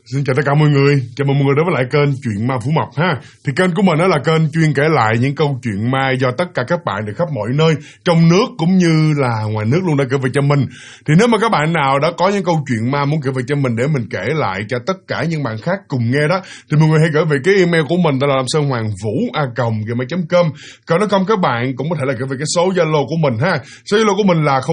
Xin chào tất cả mọi người, chào mừng mọi người đến với lại kênh Chuyện Ma Phú Mập ha. Thì kênh của mình đó là kênh chuyên kể lại những câu chuyện ma do tất cả các bạn từ khắp mọi nơi, trong nước cũng như là ngoài nước luôn đã kể về cho mình. Thì nếu mà các bạn nào đã có những câu chuyện ma muốn kể về cho mình để mình kể lại cho tất cả những bạn khác cùng nghe đó, thì mọi người hãy gửi về cái email của mình, đó là lamsonhoangvu@gmail.com. Còn nếu không, các bạn cũng có thể là gửi về cái số Zalo của mình ha. Số Zalo của mình là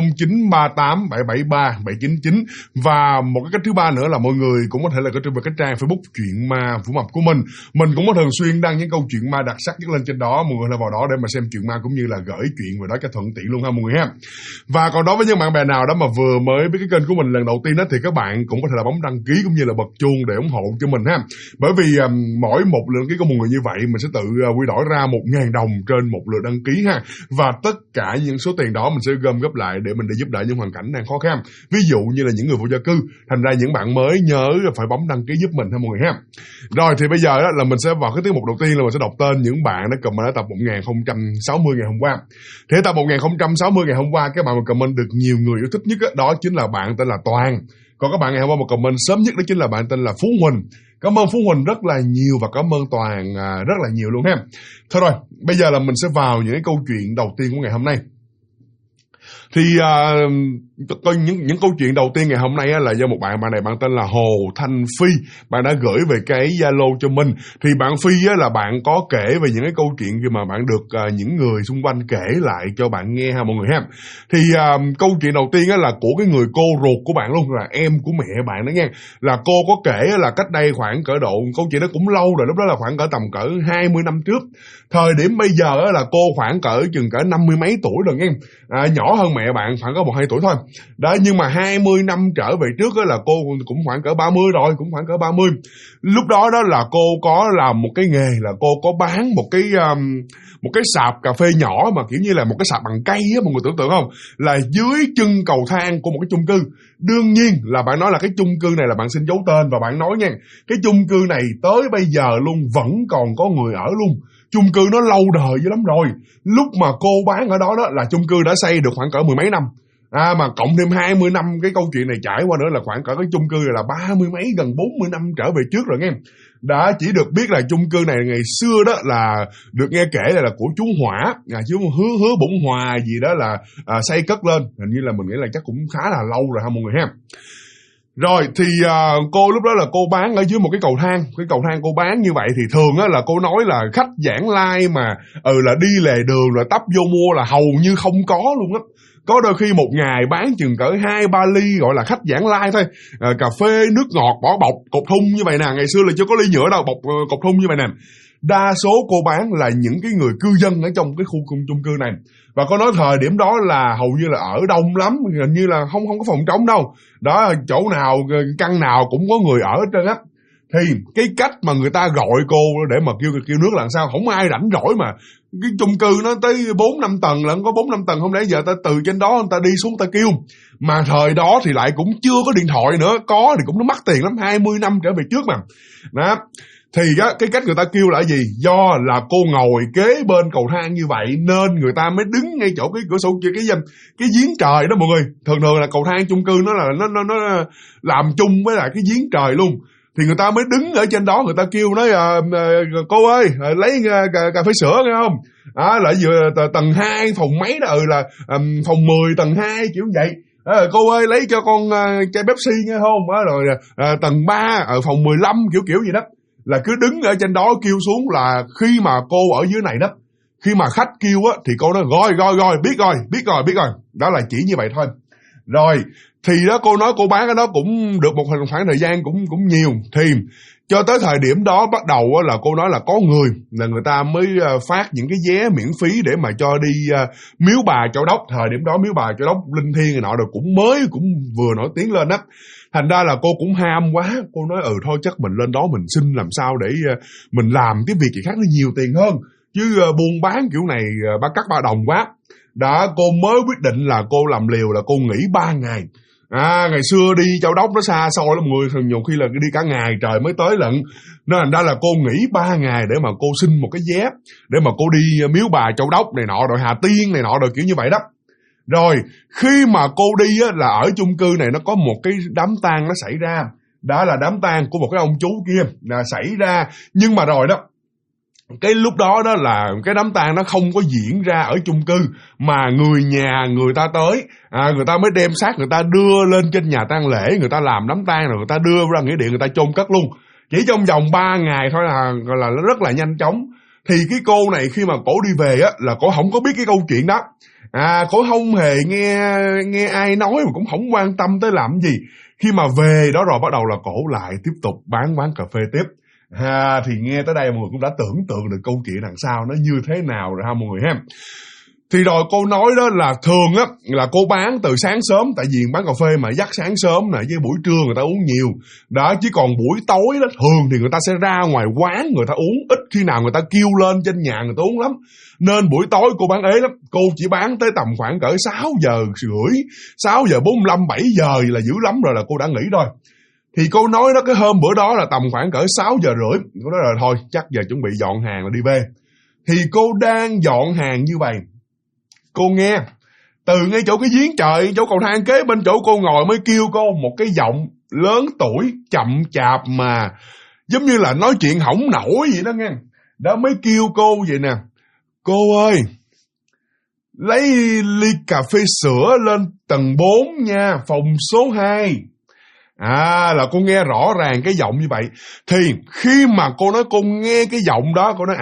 0938773799. Và một cái cách thứ ba nữa là mọi người cũng có thể là trên cái trang Facebook Chuyện Ma Phú Mập của mình cũng có thường xuyên đăng những câu chuyện ma đặc sắc nhất lên trên đó. Mọi người là vào đó để mà xem chuyện ma cũng như là gửi chuyện về đó cho thuận tiện luôn ha mọi người ha. Và còn đối với những bạn bè nào đó mà vừa mới biết cái kênh của mình lần đầu tiên đó, thì các bạn cũng có thể là bấm đăng ký cũng như là bật chuông để ủng hộ cho mình ha. Bởi vì mỗi một lượt đăng ký của mọi người như vậy mình sẽ tự quy đổi ra 1.000 đồng trên một lượt đăng ký ha. Và tất cả những số tiền đó mình sẽ gom góp lại để mình đi giúp đỡ những hoàn cảnh đang khó khăn. Ví dụ như là những người vô gia cư. Thành ra những bạn mới nhớ phải bấm đăng ký giúp mình ha mọi người ha. Rồi thì bây giờ đó là mình sẽ vào cái tiết mục đầu tiên là mình sẽ đọc tên những bạn đã comment ở tập 1060 ngày hôm qua. Thì tập 1060 ngày hôm qua các bạn mà comment được nhiều người yêu thích nhất đó chính là bạn tên là Toàn. Còn các bạn ngày hôm qua mà comment sớm nhất đó chính là bạn tên là Phú Huỳnh. Cảm ơn Phú Huỳnh rất là nhiều và cảm ơn Toàn rất là nhiều luôn ha. Thôi rồi, bây giờ là mình sẽ vào những cái câu chuyện đầu tiên của ngày hôm nay. Thì những câu chuyện đầu tiên ngày hôm nay là do một bạn này, bạn tên là Hồ Thanh Phi, bạn đã gửi về cái Zalo cho mình. Thì bạn Phi là bạn có kể về những cái câu chuyện khi mà bạn được những người xung quanh kể lại cho bạn nghe ha mọi người ha. Thì câu chuyện đầu tiên là của cái người cô ruột của bạn luôn, là em của mẹ bạn đó nghe. Là cô có kể là cách đây khoảng cỡ độ, câu chuyện đó cũng lâu rồi, lúc đó là khoảng cỡ tầm cỡ 20 năm trước. Thời điểm bây giờ là cô khoảng chừng cỡ 50 mấy tuổi rồi nghe. Nhỏ hơn mẹ bạn khoảng có 1-2 tuổi thôi. Đó, nhưng mà 20 năm trở về trước là cô cũng khoảng cỡ 30 rồi, cũng khoảng cỡ 30. Lúc đó đó là cô có làm một cái nghề là cô có bán một cái sạp cà phê nhỏ mà kiểu như là một cái sạp bằng cây á, mọi người tưởng tượng không? Là dưới chân cầu thang của một cái chung cư. Đương nhiên là bạn nói là cái chung cư này là bạn xin giấu tên và bạn nói nha, cái chung cư này tới bây giờ luôn vẫn còn có người ở luôn. Chung cư nó lâu đời dữ lắm rồi. Lúc mà cô bán ở đó là chung cư đã xây được khoảng cỡ 10 mấy năm. Mà cộng thêm 20 năm cái câu chuyện này trải qua nữa là khoảng cỡ cái chung cư là 30 mấy gần 40 năm trở về trước rồi nghe. Đã chỉ được biết là chung cư này ngày xưa đó là được nghe kể là của chú Hỏa, chú Hứa Bổn Hòa gì đó là xây cất lên. Hình như là mình nghĩ là chắc cũng khá là lâu rồi ha mọi người ha. Rồi thì cô lúc đó là cô bán ở dưới một cái cầu thang. Cái cầu thang cô bán như vậy thì thường á là cô nói là khách vãng lai mà là đi lề đường rồi tấp vô mua là hầu như không có luôn á. Có đôi khi một ngày bán chừng cỡ 2-3 ly gọi là khách vãng lai thôi. Cà phê, nước ngọt bỏ bọc cục thun như vậy nè. Ngày xưa là chưa có ly nhựa đâu, bọc cục thun như vậy nè. Đa số cô bán là những cái người cư dân ở trong cái khu chung cư này. Và có nói thời điểm đó là hầu như là ở đông lắm, hình như là không có phòng trống đâu. Đó, chỗ nào, căn nào cũng có người ở hết trơn á. Thì cái cách mà người ta gọi cô để mà kêu nước là sao, không ai rảnh rỗi mà. Cái chung cư nó tới 4-5 tầng lận, có 4-5 tầng, không lẽ giờ ta từ trên đó người ta đi xuống ta kêu. Mà thời đó thì lại cũng chưa có điện thoại nữa, có thì cũng nó mắc tiền lắm, 20 năm trở về trước mà. Đó. Thì cái cách người ta kêu là gì? Do là cô ngồi kế bên cầu thang như vậy nên người ta mới đứng ngay chỗ cái cửa sổ, cái giếng trời đó mọi người. Thường là cầu thang chung cư nó làm chung với lại cái giếng trời luôn. Thì người ta mới đứng ở trên đó, người ta kêu nói cô ơi lấy cà phê sữa nghe không? Là vừa tầng 2 phòng mấy đó, là phòng 10 tầng 2 kiểu vậy. Cô ơi lấy cho con chai Pepsi nghe không? Rồi tầng 3 ở phòng 15 kiểu gì đó. Là cứ đứng ở trên đó kêu xuống, là khi mà cô ở dưới này đó, khi mà khách kêu á thì cô nói rồi biết rồi. Đó là chỉ như vậy thôi. Rồi thì đó, cô nói cô bán ở đó cũng được một khoảng thời gian cũng nhiều. Thì cho tới thời điểm đó bắt đầu là cô nói là có người ta mới phát những cái vé miễn phí để mà cho đi Miếu Bà Châu Đốc. Thời điểm đó Miếu Bà Châu Đốc linh thiêng này nọ rồi cũng vừa nổi tiếng lên đó. Thành ra là cô cũng ham quá, cô nói thôi chắc mình lên đó mình xin làm sao để mình làm cái việc gì khác nó nhiều tiền hơn, chứ buôn bán kiểu này ba cắt ba đồng quá. Đã cô mới quyết định là cô làm liều là cô nghỉ 3 ngày. Ngày xưa đi Châu Đốc nó xa xôi lắm người, thường nhiều khi là đi cả ngày trời mới tới lận. Nên thành ra là cô nghỉ 3 ngày để mà cô xin một cái vé để mà cô đi Miếu Bà Châu Đốc này nọ rồi Hà Tiên này nọ rồi kiểu như vậy đó. Rồi khi mà cô đi là ở chung cư này nó có một cái đám tang nó xảy ra. Đó là đám tang của một cái ông chú kia là xảy ra. Nhưng mà rồi đó, cái lúc đó đó là cái đám tang nó không có diễn ra ở chung cư, mà người nhà người ta tới, người ta mới đem xác người ta đưa lên trên nhà tang lễ, người ta làm đám tang rồi người ta đưa ra nghĩa địa người ta chôn cất luôn. Chỉ trong vòng 3 ngày thôi là rất là nhanh chóng. Thì cái cô này khi mà cổ đi về á là cổ không có biết cái câu chuyện đó. Cổ không hề nghe ai nói mà cũng không quan tâm tới làm gì. Khi mà về đó rồi bắt đầu là cổ lại tiếp tục bán quán cà phê tiếp. Thì nghe tới đây mọi người cũng đã tưởng tượng được câu chuyện đằng sau nó như thế nào rồi ha mọi người ha. Thì rồi cô nói đó là thường á là cô bán từ sáng sớm, tại vì bán cà phê mà dắt sáng sớm nè, với buổi trưa người ta uống nhiều đó, chứ còn buổi tối đó thường thì người ta sẽ ra ngoài quán người ta uống, ít khi nào người ta kêu lên trên nhà người ta uống lắm. Nên buổi tối cô bán ế lắm, cô chỉ bán tới tầm khoảng cỡ 6 giờ rưỡi, 6 giờ 45, 7 giờ là dữ lắm rồi là cô đã nghỉ rồi. Thì cô nói đó cái hôm bữa đó là tầm khoảng cỡ 6 giờ rưỡi, cô nói là thôi chắc giờ chuẩn bị dọn hàng là đi về. Thì cô đang dọn hàng như vậy, cô nghe từ ngay chỗ cái giếng trời, chỗ cầu thang kế bên chỗ cô ngồi mới kêu cô một cái giọng lớn tuổi, chậm chạp mà giống như là nói chuyện hỏng nổi vậy đó nghe. Đó mới kêu cô vậy nè: cô ơi, lấy ly cà phê sữa lên tầng 4 nha, phòng số 2. Là cô nghe rõ ràng cái giọng như vậy. Thì khi mà cô nói cô nghe cái giọng đó, cô nói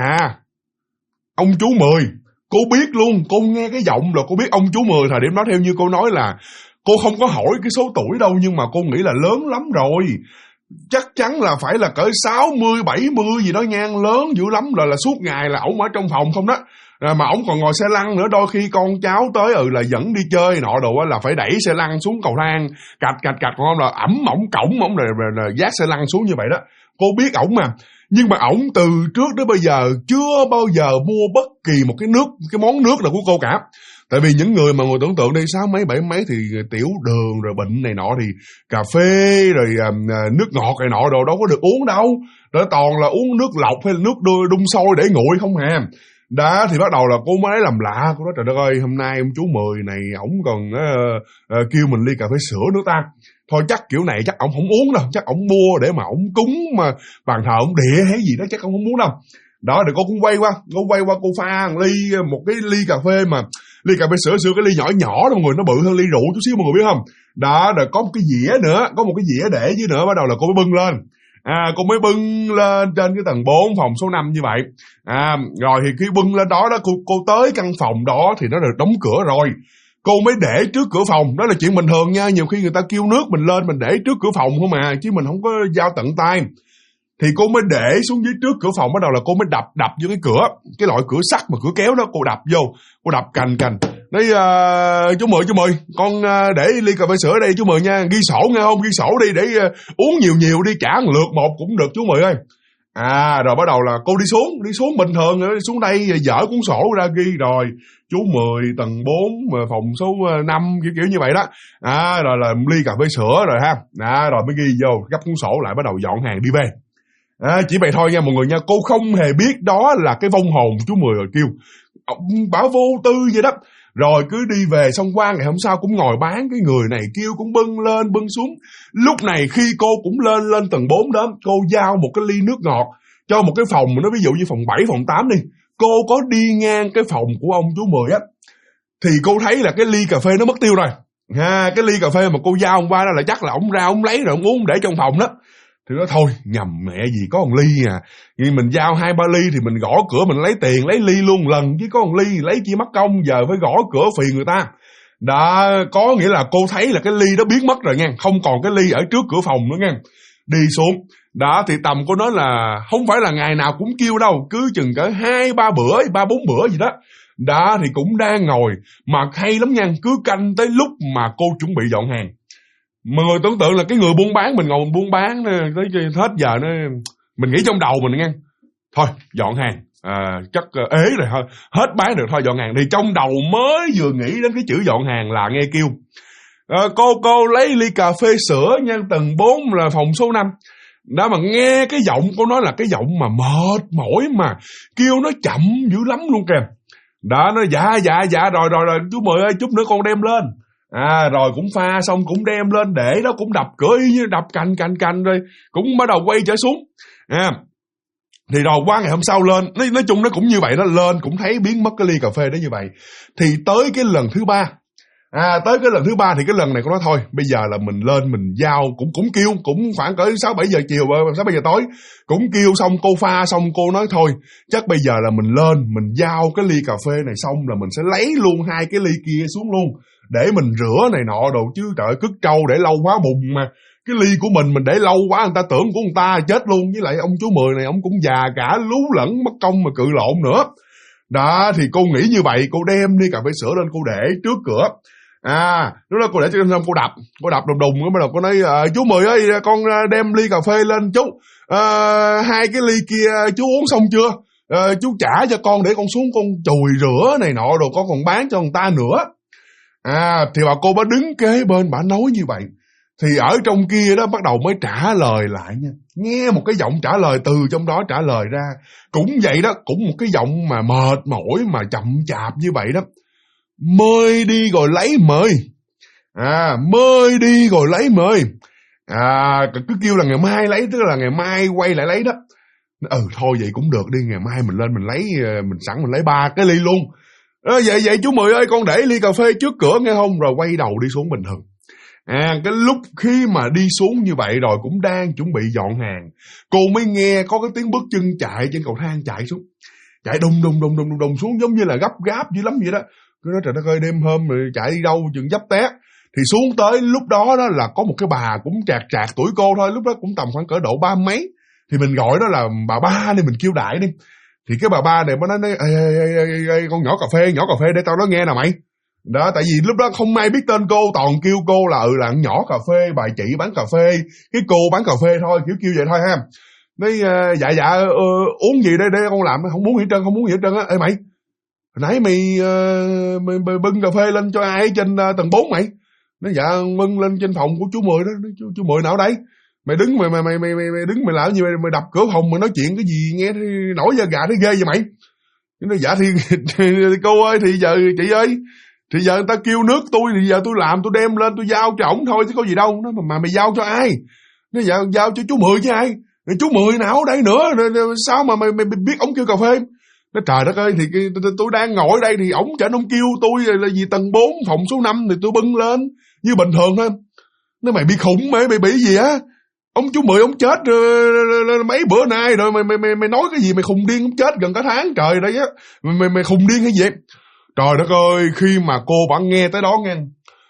ông chú Mười. Cô biết luôn, cô nghe cái giọng là cô biết ông chú Mười thời điểm đó. Theo như cô nói là cô không có hỏi cái số tuổi đâu, nhưng mà cô nghĩ là lớn lắm rồi, chắc chắn là phải là cỡ 60, 70 gì đó nha, lớn dữ lắm rồi, là suốt ngày là ổng ở trong phòng không đó. Mà ổng còn ngồi xe lăn nữa, đôi khi con cháu tới là dẫn đi chơi nọ đồ là phải đẩy xe lăn xuống cầu thang, cạch còn không là ẩm ổng cổng ổng rồi dắt xe lăn xuống như vậy đó. Cô biết ổng mà. Nhưng mà ổng từ trước đến bây giờ chưa bao giờ mua bất kỳ một cái món nước nào của cô cả. Tại vì những người mà ngồi tưởng tượng đi 6 mấy 7 mấy thì tiểu đường rồi bệnh này nọ thì cà phê rồi nước ngọt này nọ đồ đâu có được uống đâu. Đó toàn là uống nước lọc hay là nước đun sôi để nguội không hề. Đó thì bắt đầu là cô mới lấy làm lạ. Cô nói trời đất ơi, hôm nay ông chú Mười này ổng còn kêu mình ly cà phê sữa nữa ta. Thôi chắc kiểu này chắc ổng không uống đâu, chắc ổng mua để mà ổng cúng mà bàn thờ ổng địa hay gì đó, chắc ổng không uống đâu. Đó thì cô cũng quay qua cô pha một cái ly cà phê mà ly cà phê sữa xưa cái ly nhỏ nhỏ đó mọi người, nó bự hơn ly rượu chút xíu mọi người biết không. Đó rồi có một cái dĩa nữa, có một cái dĩa để dưới nữa, bắt đầu là cô mới bưng lên. Cô mới bưng lên trên cái tầng 4 phòng số 5 như vậy. Rồi thì khi bưng lên đó cô tới căn phòng đó thì nó được đóng cửa rồi. Cô mới để trước cửa phòng, đó là chuyện bình thường nha, nhiều khi người ta kêu nước mình lên mình để trước cửa phòng không mà, chứ mình không có giao tận tay. Thì cô mới để xuống dưới trước cửa phòng, bắt đầu là cô mới đập vô cái cửa, cái loại cửa sắt mà cửa kéo đó, cô đập vô, cô đập cành. Nói chú Mười, con để ly cà phê sữa ở đây chú Mười nha, ghi sổ nghe không, ghi sổ đi để uống nhiều đi, trả một lượt một cũng được chú Mười ơi. Rồi bắt đầu là cô đi xuống bình thường, đi xuống đây dở cuốn sổ ra ghi rồi chú Mười tầng 4 phòng số 5 kiểu như vậy đó. Rồi là ly cà phê sữa rồi ha. Rồi mới ghi vô, gấp cuốn sổ lại, bắt đầu dọn hàng đi về. Chỉ vậy thôi nha mọi người nha. Cô không hề biết đó là cái vong hồn chú Mười rồi kêu. Bả vô tư vậy đó. Rồi cứ đi về, xong qua ngày hôm sau cũng ngồi bán, cái người này kêu cũng bưng lên bưng xuống. Lúc này khi cô cũng lên tầng 4 đó, cô giao một cái ly nước ngọt cho một cái phòng, nó ví dụ như phòng 7, phòng 8 đi. Cô có đi ngang cái phòng của ông chú Mười á, thì cô thấy là cái ly cà phê nó mất tiêu rồi. Cái ly cà phê mà cô giao hôm qua đó là chắc là ông ra ông lấy rồi ông uống để trong phòng đó. Thì nói thôi nhầm mẹ gì có một ly nhưng mình giao 2-3 ly thì mình gõ cửa mình lấy tiền lấy ly luôn lần, chứ có một ly lấy chi mất công, giờ phải gõ cửa phiền người ta. Đó có nghĩa là cô thấy là cái ly đó biến mất rồi nha, không còn cái ly ở trước cửa phòng nữa nha. Đi xuống đó thì tầm cô nói là không phải là ngày nào cũng kêu đâu, cứ chừng cỡ 2-3 bữa 3-4 bữa gì đó. Đó thì cũng đang ngồi mà hay lắm nha, cứ canh tới lúc mà cô chuẩn bị dọn hàng. Mọi người tưởng tượng là cái người buôn bán, mình ngồi buôn bán tới hết giờ nó mình nghĩ trong đầu mình nghe thôi dọn hàng chắc ế rồi thôi, hết bán được thôi dọn hàng. Thì trong đầu mới vừa nghĩ đến cái chữ dọn hàng là nghe kêu cô lấy ly cà phê sữa nha, tầng 4 là phòng số 5. Đó mà nghe cái giọng cô nói là cái giọng mà mệt mỏi mà kêu nó chậm dữ lắm luôn kìa. Đó nó dạ rồi chú Mười ơi chút nữa con đem lên. Rồi cũng pha xong cũng đem lên để đó, cũng đập cửa y như đập cành rồi cũng bắt đầu quay trở xuống. Thì rồi qua ngày hôm sau lên, nói chung nó cũng như vậy đó, lên cũng thấy biến mất cái ly cà phê đó như vậy. Thì tới cái lần thứ ba, thì cái lần này cô nói thôi, bây giờ là mình lên mình giao, cũng kêu, cũng khoảng cỡ 6-7 giờ chiều, 6-7 giờ tối, cũng kêu xong cô pha xong cô nói thôi, chắc bây giờ là mình lên, mình giao cái ly cà phê này xong là mình sẽ lấy luôn 2 cái ly kia xuống luôn, để mình rửa này nọ đồ chứ trời, cứt trâu để lâu quá bùng mà. Cái ly của mình để lâu quá người ta tưởng của người ta chết luôn. Với lại ông chú Mười này ông cũng già cả, lú lẫn mất công mà cự lộn nữa. Đó thì cô nghĩ như vậy, cô đem ly cà phê sữa lên cô để trước cửa. Lúc đó cô để trên cô đập đùng đùng, bắt đầu cô nói chú Mười ơi, con đem ly cà phê lên chú. 2 cái ly kia chú uống xong chưa? Chú trả cho con để con xuống con chùi rửa này nọ rồi con còn bán cho người ta nữa. Thì bà cô bà đứng kế bên bà nói như vậy. Thì ở trong kia đó bắt đầu mới trả lời lại nha. Nghe một cái giọng trả lời từ trong đó trả lời ra. Cũng vậy đó, cũng một cái giọng mà mệt mỏi mà chậm chạp như vậy đó. Mới đi rồi lấy mời. Mới đi rồi lấy mời. Cứ kêu là ngày mai lấy, tức là ngày mai quay lại lấy đó. Thôi vậy cũng được đi, ngày mai mình lên mình lấy, mình sẵn mình lấy 3 cái ly luôn. Vậy chú Mười ơi, con để ly cà phê trước cửa nghe không? Rồi quay đầu đi xuống bình thường. Cái lúc khi mà đi xuống như vậy rồi cũng đang chuẩn bị dọn hàng, cô mới nghe có cái tiếng bước chân chạy trên cầu thang chạy xuống. Chạy đùng xuống giống như là gấp gáp dữ lắm vậy đó. Cứ nói trời đất ơi, đêm hôm rồi chạy đi đâu chừng dấp té. Thì xuống tới lúc đó đó là có một cái bà cũng trạc tuổi cô thôi, lúc đó cũng tầm khoảng cỡ độ 30 mấy. Thì mình gọi đó là bà ba đi, mình kêu đại đi. Thì cái bà ba này mới nói ê, con nhỏ cà phê để tao nói nghe nè mày. Đó, tại vì lúc đó không ai biết tên cô, toàn kêu cô là nhỏ cà phê, bà chị bán cà phê, cái cô bán cà phê thôi, kêu vậy thôi ha. Nói uống gì đây để con làm, không muốn gì hết trơn á. Ê mày, hồi nãy mày bưng cà phê lên cho ai trên tầng 4 mày? Nói dạ bưng lên trên phòng của chú Mười đó. Nói, chú Mười nào đây? Mày đứng mày đứng mày làm gì mày đập cửa phòng mày nói chuyện cái gì nghe nổi da gà thấy ghê vậy mày? Nói dạ thì cô ơi, thì giờ chị ơi, thì giờ người ta kêu nước tôi, thì giờ tôi làm, tôi đem lên tôi giao cho ổng thôi chứ có gì đâu. Nó mà mày giao cho ai? Nó dạ giao cho chú Mười chứ ai? Chú Mười nào ở đây nữa? Sao mà mày biết ổng kêu cà phê? Nó trời đất ơi, thì tôi đang ngồi đây thì ổng chở ông kêu tôi là gì tầng 4 phòng số 5 thì tôi bưng lên như bình thường thôi. Nó mày bị khủng, mày bị gì á? Ông chú Mười ông chết mấy bữa nay rồi, mày nói cái gì? Mày khùng điên, ông chết gần cả tháng trời đây á. Mày khùng điên hay gì? Trời đất ơi, khi mà cô bà nghe tới đó nghe,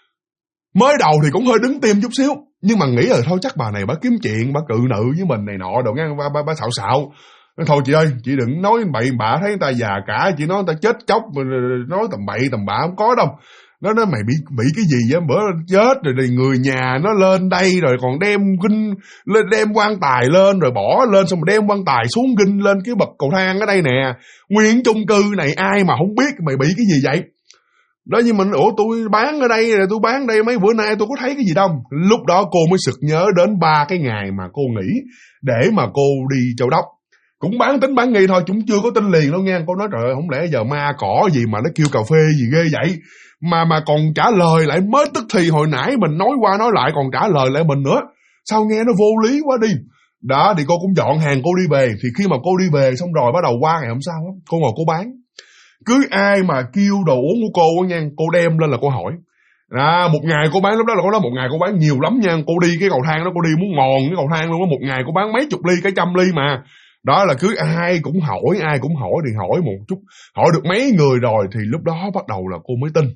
mới đầu thì cũng hơi đứng tim chút xíu, nhưng mà nghĩ rồi thôi chắc bà này bà kiếm chuyện, bà cự nữ với mình này nọ đồ nghe, bà xạo. Thôi chị ơi, chị đừng nói bậy bạ, thấy người ta già cả, chị nói người ta chết chóc, nói tầm bậy tầm bạ không có đâu. Nó nói mày bị cái gì á, bữa chết rồi thì người nhà nó lên đây rồi còn đem ginh lên, đem quan tài lên rồi bỏ lên, xong rồi đem quan tài xuống ginh lên cái bậc cầu thang ở đây nè. Nguyên chung cư này ai mà không biết mày bị cái gì vậy? Đó, nhưng mà tôi bán ở đây rồi, tôi bán đây mấy bữa nay tôi có thấy cái gì đâu. Lúc đó cô mới sực nhớ đến 3 cái ngày mà cô nghỉ để mà cô đi Châu Đốc. Cũng bán nghi thôi, chúng chưa có tin liền đâu nha. Cô nói trời ơi, không lẽ giờ ma cỏ gì mà nó kêu cà phê gì ghê vậy, mà còn trả lời lại, mới tức thì hồi nãy mình nói qua nói lại còn trả lời lại mình nữa, sao nghe nó vô lý quá đi. Đó thì cô cũng dọn hàng cô đi về. Thì khi mà cô đi về xong rồi bắt đầu qua ngày hôm sau cô ngồi cô bán. Cứ ai mà kêu đồ uống của cô nha, cô đem lên là cô hỏi. Một ngày cô bán, lúc đó là cô nói một ngày cô bán nhiều lắm nha. Cô đi cái cầu thang đó, cô đi muốn mòn cái cầu thang luôn đó. Một ngày cô bán mấy chục ly, cả 100 ly mà. Đó là cứ ai cũng hỏi thì hỏi một chút. Hỏi được mấy người rồi thì lúc đó bắt đầu là cô mới tin.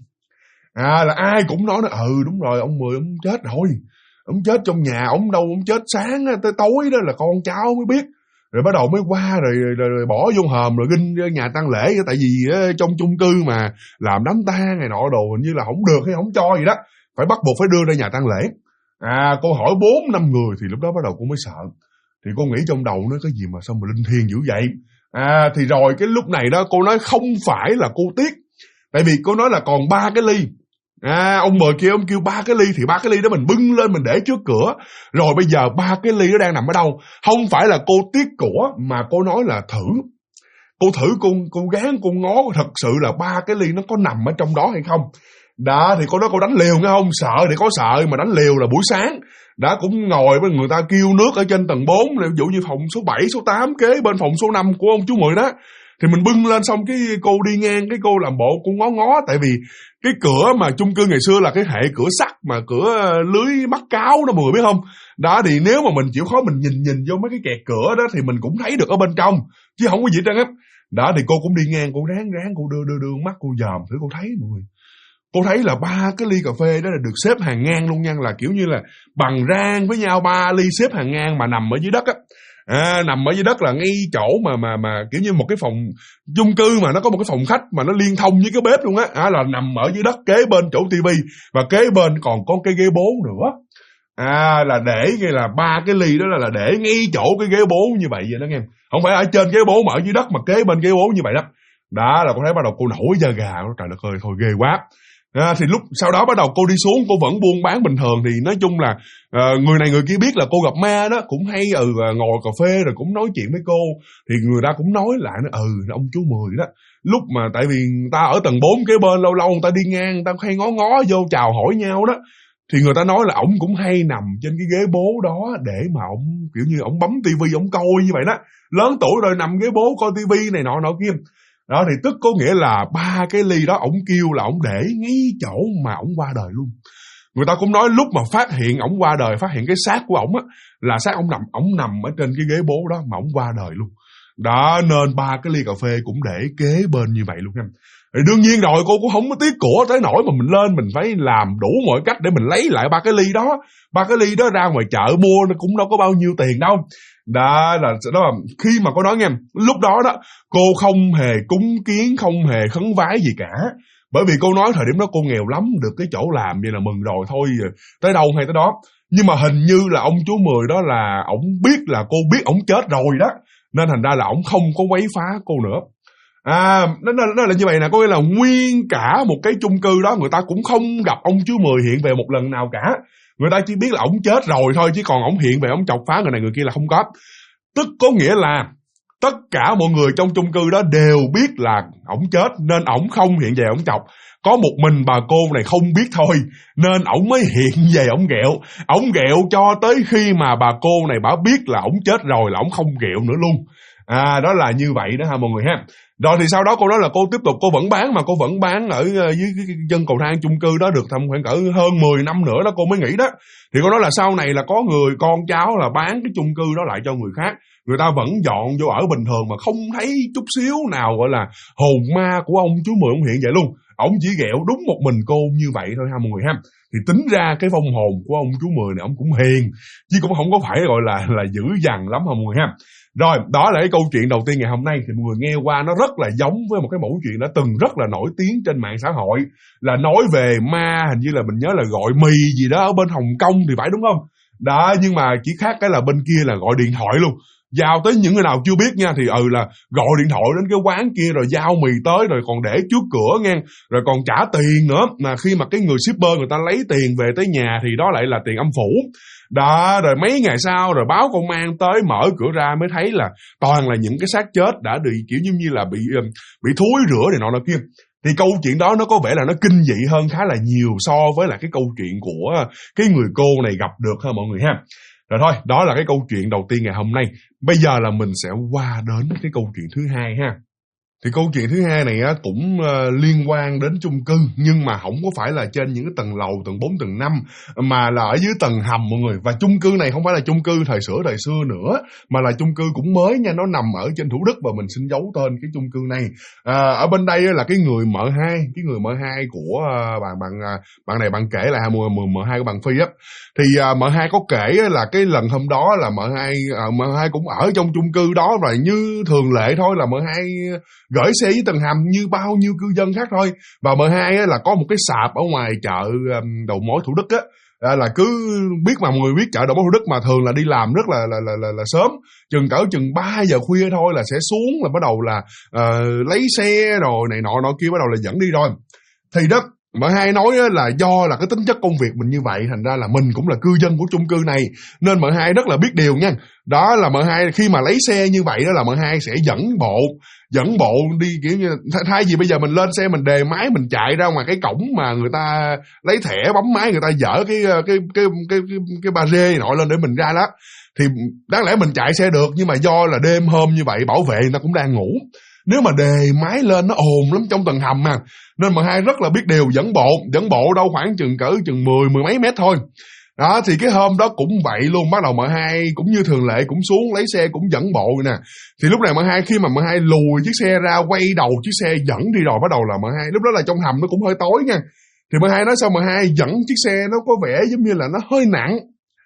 Là ai cũng nói đúng rồi, ông Mười ông chết rồi. Ông chết trong nhà, ông đâu ông chết sáng tới tối đó là con cháu mới biết. Rồi bắt đầu mới qua rồi bỏ vô hòm rồi ginh nhà tang lễ. Tại vì trong chung cư mà làm đám tang này nọ đồ hình như là không được hay không cho gì đó, phải bắt buộc phải đưa ra nhà tang lễ. Cô hỏi 4-5 người thì lúc đó bắt đầu cô mới sợ. Thì cô nghĩ trong đầu nó cái gì mà sao mà linh thiêng dữ vậy. Thì rồi cái lúc này đó cô nói không phải là cô tiếc. Tại vì cô nói là còn 3 cái ly. Ông Mười kia ông kêu 3 cái ly, thì 3 cái ly đó mình bưng lên mình để trước cửa. Rồi bây giờ 3 cái ly nó đang nằm ở đâu? Không phải là cô tiếc của, mà cô nói là thử. Cô thử cô gán cô ngó thật sự là 3 cái ly nó có nằm ở trong đó hay không. Đó thì cô nói cô đánh liều nghe không, sợ thì có sợ mà đánh liều là buổi sáng. Đã cũng ngồi với người ta kêu nước ở trên tầng 4, ví dụ như phòng số 7, số 8 kế bên phòng số 5 của ông chú Mười đó. Thì mình bưng lên xong cái cô đi ngang, cái cô làm bộ cô ngó ngó, tại vì cái cửa mà chung cư ngày xưa là cái hệ cửa sắt mà cửa lưới mắc cáo đó mọi người biết không. Đó thì nếu mà mình chịu khó mình nhìn vô mấy cái kẹt cửa đó thì mình cũng thấy được ở bên trong, chứ không có gì trơn á. Đó thì cô cũng đi ngang, cô ráng cô đưa mắt cô dòm thử, cô thấy mọi người. Cô thấy là 3 cái ly cà phê đó là được xếp hàng ngang luôn nha, là kiểu như là bằng rang với nhau, 3 ly xếp hàng ngang mà nằm ở dưới đất á. Nằm ở dưới đất là ngay chỗ mà kiểu như một cái phòng chung cư mà nó có một cái phòng khách mà nó liên thông với cái bếp luôn á, là nằm ở dưới đất kế bên chỗ tivi, và kế bên còn có cái ghế bố nữa. Là để ngay là 3 cái ly đó là để ngay chỗ cái ghế bố như vậy đó nghe, không phải ở trên ghế bố mà ở dưới đất mà kế bên ghế bố như vậy đó. Đó là cô thấy bắt đầu cô nổi da gà, trời đất ơi thôi ghê quá. Thì lúc sau đó bắt đầu cô đi xuống, cô vẫn buôn bán bình thường. Thì nói chung là người này người kia biết là cô gặp ma đó, cũng hay ngồi cà phê rồi cũng nói chuyện với cô. Thì người ta cũng nói lại ông chú Mười đó, lúc mà tại vì người ta ở tầng 4 kế bên, lâu lâu người ta đi ngang, người ta hay ngó vô chào hỏi nhau đó. Thì người ta nói là ổng cũng hay nằm trên cái ghế bố đó để mà ổng kiểu như ổng bấm tivi ổng coi như vậy đó. Lớn tuổi rồi nằm ghế bố coi tivi này nọ kia. Đó thì tức có nghĩa là 3 cái ly đó ổng kêu là ổng để ngay chỗ mà ổng qua đời luôn. Người ta cũng nói lúc mà phát hiện ổng qua đời, phát hiện cái xác của ổng á, là xác ổng nằm ở trên cái ghế bố đó mà ổng qua đời luôn. Đó nên 3 cái ly cà phê cũng để kế bên như vậy luôn em. Thì đương nhiên rồi, cô cũng không có tiếc của tới nỗi mà mình lên mình phải làm đủ mọi cách để mình lấy lại 3 cái ly đó. 3 cái ly đó ra ngoài chợ mua nó cũng đâu có bao nhiêu tiền đâu. Đó là khi mà cô nói nghe, lúc đó đó cô không hề cúng kiến, không hề khấn vái gì cả. Bởi vì cô nói thời điểm đó cô nghèo lắm, được cái chỗ làm vậy là mừng rồi thôi, tới đâu hay tới đó. Nhưng mà hình như là ông chú Mười đó là ổng biết là cô biết ổng chết rồi đó, nên thành ra là ổng không có quấy phá cô nữa. Nó là như vậy nè, có nghĩa là nguyên cả một cái chung cư đó người ta cũng không gặp ông chú Mười hiện về một lần nào cả. Người ta chỉ biết là ổng chết rồi thôi, chứ còn ổng hiện về ổng chọc phá người này người kia là không có. Tức có nghĩa là tất cả mọi người trong chung cư đó đều biết là ổng chết, nên ổng không hiện về ổng chọc. Có một mình bà cô này không biết thôi, nên ổng mới hiện về ổng ghẹo. Ổng ghẹo cho tới khi mà bà cô này bà biết là ổng chết rồi là ổng không ghẹo nữa luôn. Đó là như vậy đó ha mọi người ha. Rồi thì sau đó cô nói là cô tiếp tục cô vẫn bán, mà cô vẫn bán ở dưới cái chân cầu thang chung cư đó được tầm khoảng cỡ hơn 10 năm nữa đó cô mới nghỉ đó. Thì cô nói là sau này là có người con cháu là bán cái chung cư đó lại cho người khác. Người ta vẫn dọn vô ở bình thường mà không thấy chút xíu nào gọi là hồn ma của ông chú Mười ông hiện vậy luôn. Ông chỉ ghẹo đúng một mình cô như vậy thôi ha mọi người ha. Thì tính ra cái vong hồn của ông chú Mười này ông cũng hiền, chứ cũng không có phải gọi là dữ dằn lắm ha mọi người ha. Rồi, đó là cái câu chuyện đầu tiên ngày hôm nay. Thì mọi người nghe qua nó rất là giống với một cái mẫu chuyện đã từng rất là nổi tiếng trên mạng xã hội, là nói về ma, hình như là mình nhớ là gọi mì gì đó ở bên Hồng Kông thì phải, đúng không? Đó, nhưng mà chỉ khác cái là bên kia là gọi điện thoại luôn. Giao tới những người nào chưa biết nha, thì là gọi điện thoại đến cái quán kia rồi giao mì tới, rồi còn để trước cửa nha, rồi còn trả tiền nữa. Mà khi mà cái người shipper người ta lấy tiền về tới nhà thì đó lại là tiền âm phủ. Đó, rồi mấy ngày sau rồi báo công an tới mở cửa ra mới thấy là toàn là những cái xác chết đã bị kiểu như là bị thúi rửa này nọ kia. Thì câu chuyện đó nó có vẻ là nó kinh dị hơn khá là nhiều so với là cái câu chuyện của cái người cô này gặp được ha mọi người ha. Rồi thôi, đó là cái câu chuyện đầu tiên ngày hôm nay. Bây giờ là mình sẽ qua đến cái câu chuyện thứ hai ha. Thì câu chuyện thứ hai này cũng liên quan đến chung cư, nhưng mà không có phải là trên những cái tầng lầu, tầng 4, tầng 5, mà là ở dưới tầng hầm mọi người. Và chung cư này không phải là chung cư thời xưa nữa, mà là chung cư cũng mới nha, nó nằm ở trên Thủ Đức và mình xin giấu tên cái chung cư này. Ở bên đây là cái người M2, của bạn này bạn kể lại M2 của bạn Phi á. Thì M2 có kể là cái lần hôm đó là M2 cũng ở trong chung cư đó, và như thường lệ thôi là M2 gửi xe với tầng hầm như bao nhiêu cư dân khác thôi. Và M2 là có một cái sạp ở ngoài chợ đầu mối Thủ Đức á, là cứ biết mà mọi người biết chợ đầu mối Thủ Đức mà thường là đi làm rất là sớm, chừng 3 giờ khuya thôi là sẽ xuống, là bắt đầu là lấy xe rồi này nọ kia, bắt đầu là dẫn đi rồi. Thì đó M2 nói là do là cái tính chất công việc mình như vậy, thành ra là mình cũng là cư dân của chung cư này, nên M2 rất là biết điều nha. Đó là M2 khi mà lấy xe như vậy đó là M2 sẽ dẫn bộ đi, kiểu như thay vì bây giờ mình lên xe mình đề máy mình chạy ra ngoài cái cổng mà người ta lấy thẻ bấm máy, người ta dỡ cái ba rê nọ lên để mình ra đó, thì đáng lẽ mình chạy xe được, nhưng mà do là đêm hôm như vậy bảo vệ người ta cũng đang ngủ, nếu mà đề máy lên nó ồn lắm trong tầng hầm mà, nên M2 rất là biết điều, dẫn bộ đâu khoảng chừng mười mấy mét thôi. Đó thì cái hôm đó cũng vậy luôn, bắt đầu M2 cũng như thường lệ cũng xuống lấy xe cũng dẫn bộ nè. Thì lúc này M2 khi mà M2 lùi chiếc xe ra, quay đầu chiếc xe dẫn đi rồi, bắt đầu là M2 lúc đó là trong hầm nó cũng hơi tối nha. Thì M2 nói sao M2 dẫn chiếc xe nó có vẻ giống như là nó hơi nặng.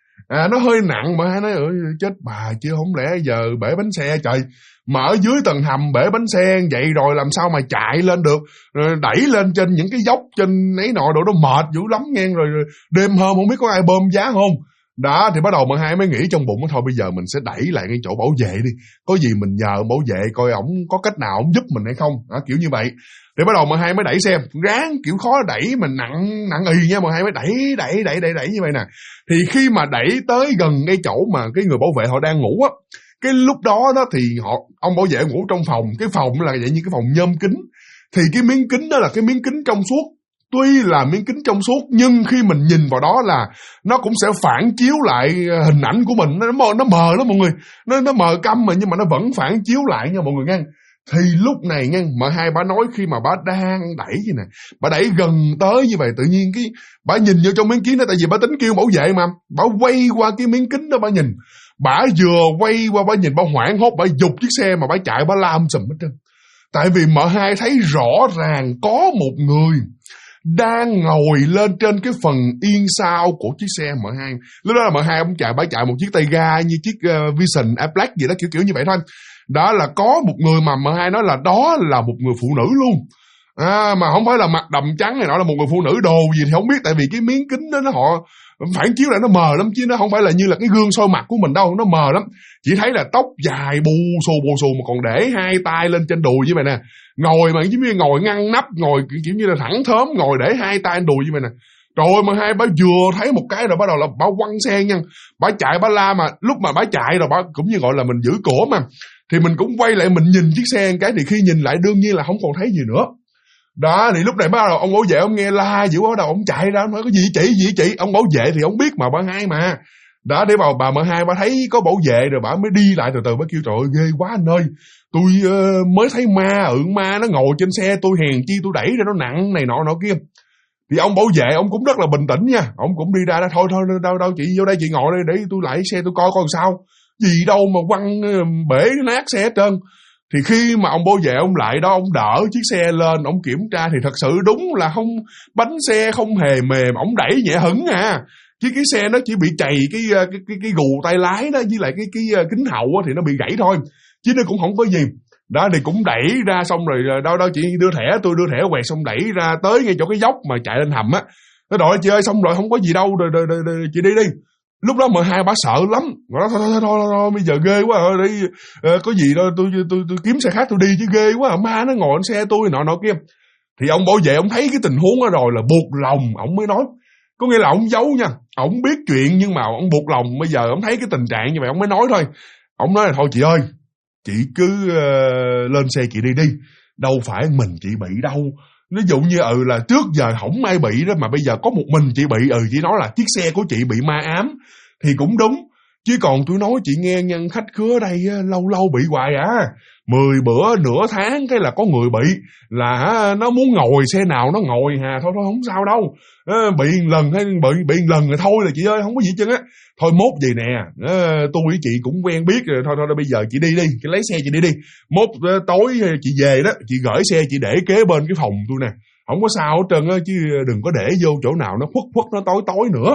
Nó hơi nặng, M2 nói chết bà chứ không lẽ giờ bể bánh xe trời, mà ở dưới tầng hầm bể bánh xe vậy rồi làm sao mà chạy lên được, rồi đẩy lên trên những cái dốc trên ấy nọ đồ đó mệt dữ lắm nghe, rồi đêm hôm không biết có ai bơm giá không. Đó thì bắt đầu M2 mới nghĩ trong bụng thôi bây giờ mình sẽ đẩy lại cái chỗ bảo vệ đi, có gì mình nhờ bảo vệ coi ổng có cách nào ổng giúp mình hay không, kiểu như vậy. Thì bắt đầu M2 mới đẩy xe, ráng kiểu khó đẩy mình nặng ì nha, M2 mới đẩy như vậy nè. Thì khi mà đẩy tới gần cái chỗ mà cái người bảo vệ họ đang ngủ á, cái lúc đó thì ông bảo vệ ngủ trong phòng, cái phòng là vậy như cái phòng nhôm kính, thì cái miếng kính đó là cái miếng kính trong suốt. Tuy là miếng kính trong suốt nhưng khi mình nhìn vào đó là nó cũng sẽ phản chiếu lại hình ảnh của mình, nó mờ lắm mọi người, nó mờ câm mà nhưng mà nó vẫn phản chiếu lại nha mọi người nghe. Thì lúc này nha, M2 bà nói khi mà bà đang đẩy như này, bà đẩy gần tới như vậy, tự nhiên cái bà nhìn vô trong miếng kính đó, tại vì bà tính kêu bảo vệ mà, bà quay qua cái miếng kính đó bà nhìn, bà vừa quay qua bà nhìn, bà hoảng hốt, bà giục chiếc xe mà bà chạy, bà la sùm hết trơn. Tại vì M2 thấy rõ ràng có một người đang ngồi lên trên cái phần yên sau của chiếc xe M2. Lúc đó là M2 ông bà chạy một chiếc tay ga như chiếc Vision Black gì đó, kiểu như vậy thôi. Đó là có một người mà M2 nói là đó là một người phụ nữ luôn. Mà không phải là mặt đầm trắng này nọ, là một người phụ nữ đồ gì thì không biết, tại vì cái miếng kính đó họ phản chiếu lại nó mờ lắm, chứ nó không phải là như là cái gương soi mặt của mình đâu, nó mờ lắm. Chỉ thấy là tóc dài bù xù mà còn để hai tay lên trên đùi như vậy nè, ngồi mà giống như ngồi ngăn nắp, ngồi kiểu như là thẳng thớm, ngồi để hai tay lên đùi như vậy nè. Rồi M2 bà vừa thấy một cái rồi bắt đầu là bà quăng xe nha, bà chạy bà la, mà lúc mà bà chạy rồi bà cũng như gọi là mình giữ cổ mà, thì mình cũng quay lại mình nhìn chiếc xe một cái, thì khi nhìn lại đương nhiên là không còn thấy gì nữa. Đó thì lúc này bắt đầu ông bảo vệ ông nghe la dữ, bắt đầu ông chạy ra, ông nói có gì chị, ông bảo vệ thì ông biết mà M2 mà. Đó để bà M2 bà thấy có bảo vệ rồi bà mới đi lại từ từ, bà kêu trời ơi ghê quá anh ơi, tôi mới thấy ma nó ngồi trên xe tôi, hèn chi tôi đẩy ra nó nặng này nọ kia. Thì ông bảo vệ ông cũng rất là bình tĩnh nha, ông cũng đi ra đó, thôi đâu chị vô đây chị ngồi đây để tôi lại xe tôi coi coi sao, gì đâu mà quăng bể nát xe hết trơn. Thì khi mà ông bảo vệ ông lại đó, ông đỡ chiếc xe lên, ông kiểm tra thì thật sự đúng là không, bánh xe không hề mềm, ông đẩy nhẹ hững chứ cái xe nó chỉ bị chày cái gù tay lái đó, với lại cái kính hậu thì nó bị gãy thôi, chứ nó cũng không có gì. Đó thì cũng đẩy ra xong rồi đâu chị đưa thẻ, tôi đưa thẻ quẹt xong đẩy ra tới ngay chỗ cái dốc mà chạy lên hầm á. Nó rồi chị ơi xong rồi không có gì đâu, rồi chị đi. Lúc đó M2 bà sợ lắm, nói thôi bây giờ ghê quá rồi, đi có gì đâu tôi kiếm xe khác tôi đi chứ, ghê quá ma nó ngồi trên xe tôi nọ kia. Thì ông bảo vệ ông thấy cái tình huống đó rồi là buộc lòng ông mới nói, có nghĩa là ông giấu nha, ông biết chuyện nhưng mà ông buộc lòng, bây giờ ông thấy cái tình trạng như vậy ông mới nói thôi. Ông nói là thôi chị ơi, chị cứ lên xe chị đi, đâu phải mình chị bị đâu. Ví dụ như là trước giờ không ai bị đó, mà bây giờ có một mình chị bị, chị nói là chiếc xe của chị bị ma ám thì cũng đúng. Chứ còn tôi nói chị nghe nhân khách khứa ở đây lâu bị hoài 10 bữa nửa tháng cái là có người bị, là nó muốn ngồi xe nào nó ngồi thôi không sao đâu. Bị lần hay bị lần rồi thôi là chị ơi, không có gì hết trơn á. Thôi mốt gì nè, tôi với chị cũng quen biết rồi, thôi bây giờ chị đi, chị lấy xe chị đi. Mốt tối chị về đó, chị gửi xe chị để kế bên cái phòng tôi nè, không có sao hết trơn á, chứ đừng có để vô chỗ nào nó khuất nó tối nữa.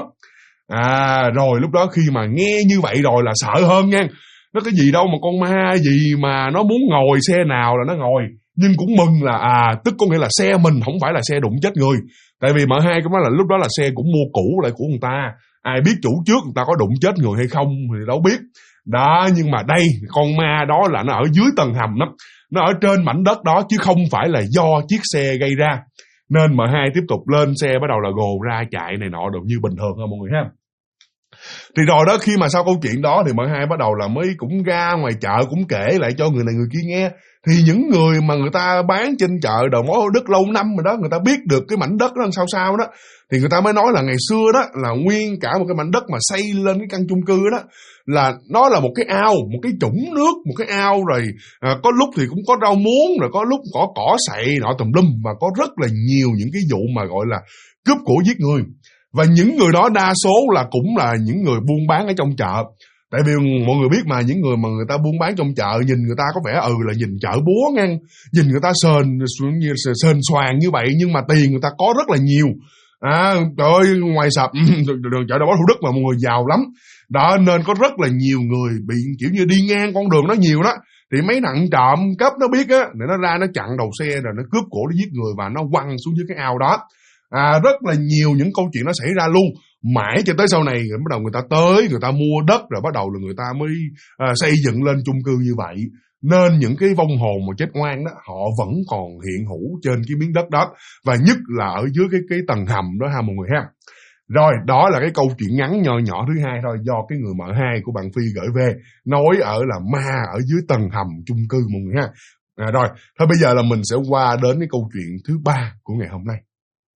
Rồi lúc đó khi mà nghe như vậy rồi là sợ hơn nha. Nó cái gì đâu mà con ma gì mà nó muốn ngồi xe nào là nó ngồi. Nhưng cũng mừng là tức có nghĩa là xe mình không phải là xe đụng chết người. Tại vì M2 cũng nói là lúc đó là xe cũng mua cũ lại của người ta, ai biết chủ trước người ta có đụng chết người hay không thì đâu biết. Đó, nhưng mà đây con ma đó là nó ở dưới tầng hầm đó, nó ở trên mảnh đất đó chứ không phải là do chiếc xe gây ra. Nên M2 tiếp tục lên xe bắt đầu là gồ ra chạy này nọ được như bình thường thôi mọi người ha. Thì rồi đó, khi mà sau câu chuyện đó thì M2 bắt đầu là mới cũng ra ngoài chợ cũng kể lại cho người này người kia nghe. Thì những người mà người ta bán trên chợ Đầu Mối Thủ Đức lâu năm rồi đó, người ta biết được cái mảnh đất đó sao đó, thì người ta mới nói là ngày xưa đó là nguyên cả một cái mảnh đất mà xây lên cái căn chung cư đó là nó là một cái ao, một cái chủng nước, một cái ao rồi có lúc thì cũng có rau muống, rồi có lúc có cỏ sậy nọ tùm lum, và có rất là nhiều những cái vụ mà gọi là cướp của giết người. Và những người đó đa số là cũng là những người buôn bán ở trong chợ. Tại vì mọi người biết mà, những người mà người ta buôn bán trong chợ nhìn người ta có vẻ là nhìn chợ búa ngang, nhìn người ta sền xoàn như vậy, nhưng mà tiền người ta có rất là nhiều. Trời ơi, ngoài sập chợ Đầu Mối Thủ Đức mà mọi người giàu lắm. Đó nên có rất là nhiều người bị kiểu như đi ngang con đường nó nhiều đó, thì mấy thằng trộm cắp nó biết á, để nó ra nó chặn đầu xe rồi nó cướp cổ, nó giết người và nó quăng xuống dưới cái ao đó. Rất là nhiều những câu chuyện nó xảy ra luôn. Mãi cho tới sau này bắt đầu người ta tới, người ta mua đất, rồi bắt đầu là người ta mới xây dựng lên chung cư như vậy. Nên những cái vong hồn mà chết oan đó, họ vẫn còn hiện hữu trên cái miếng đất đó, và nhất là ở dưới cái tầng hầm đó ha mọi người ha. Rồi, đó là cái câu chuyện ngắn nho nhỏ thứ hai thôi, do cái người M2 của bạn Phi gửi về, nói ở là ma ở dưới tầng hầm chung cư mọi người ha. Rồi, thôi bây giờ là mình sẽ qua đến cái câu chuyện thứ ba của ngày hôm nay.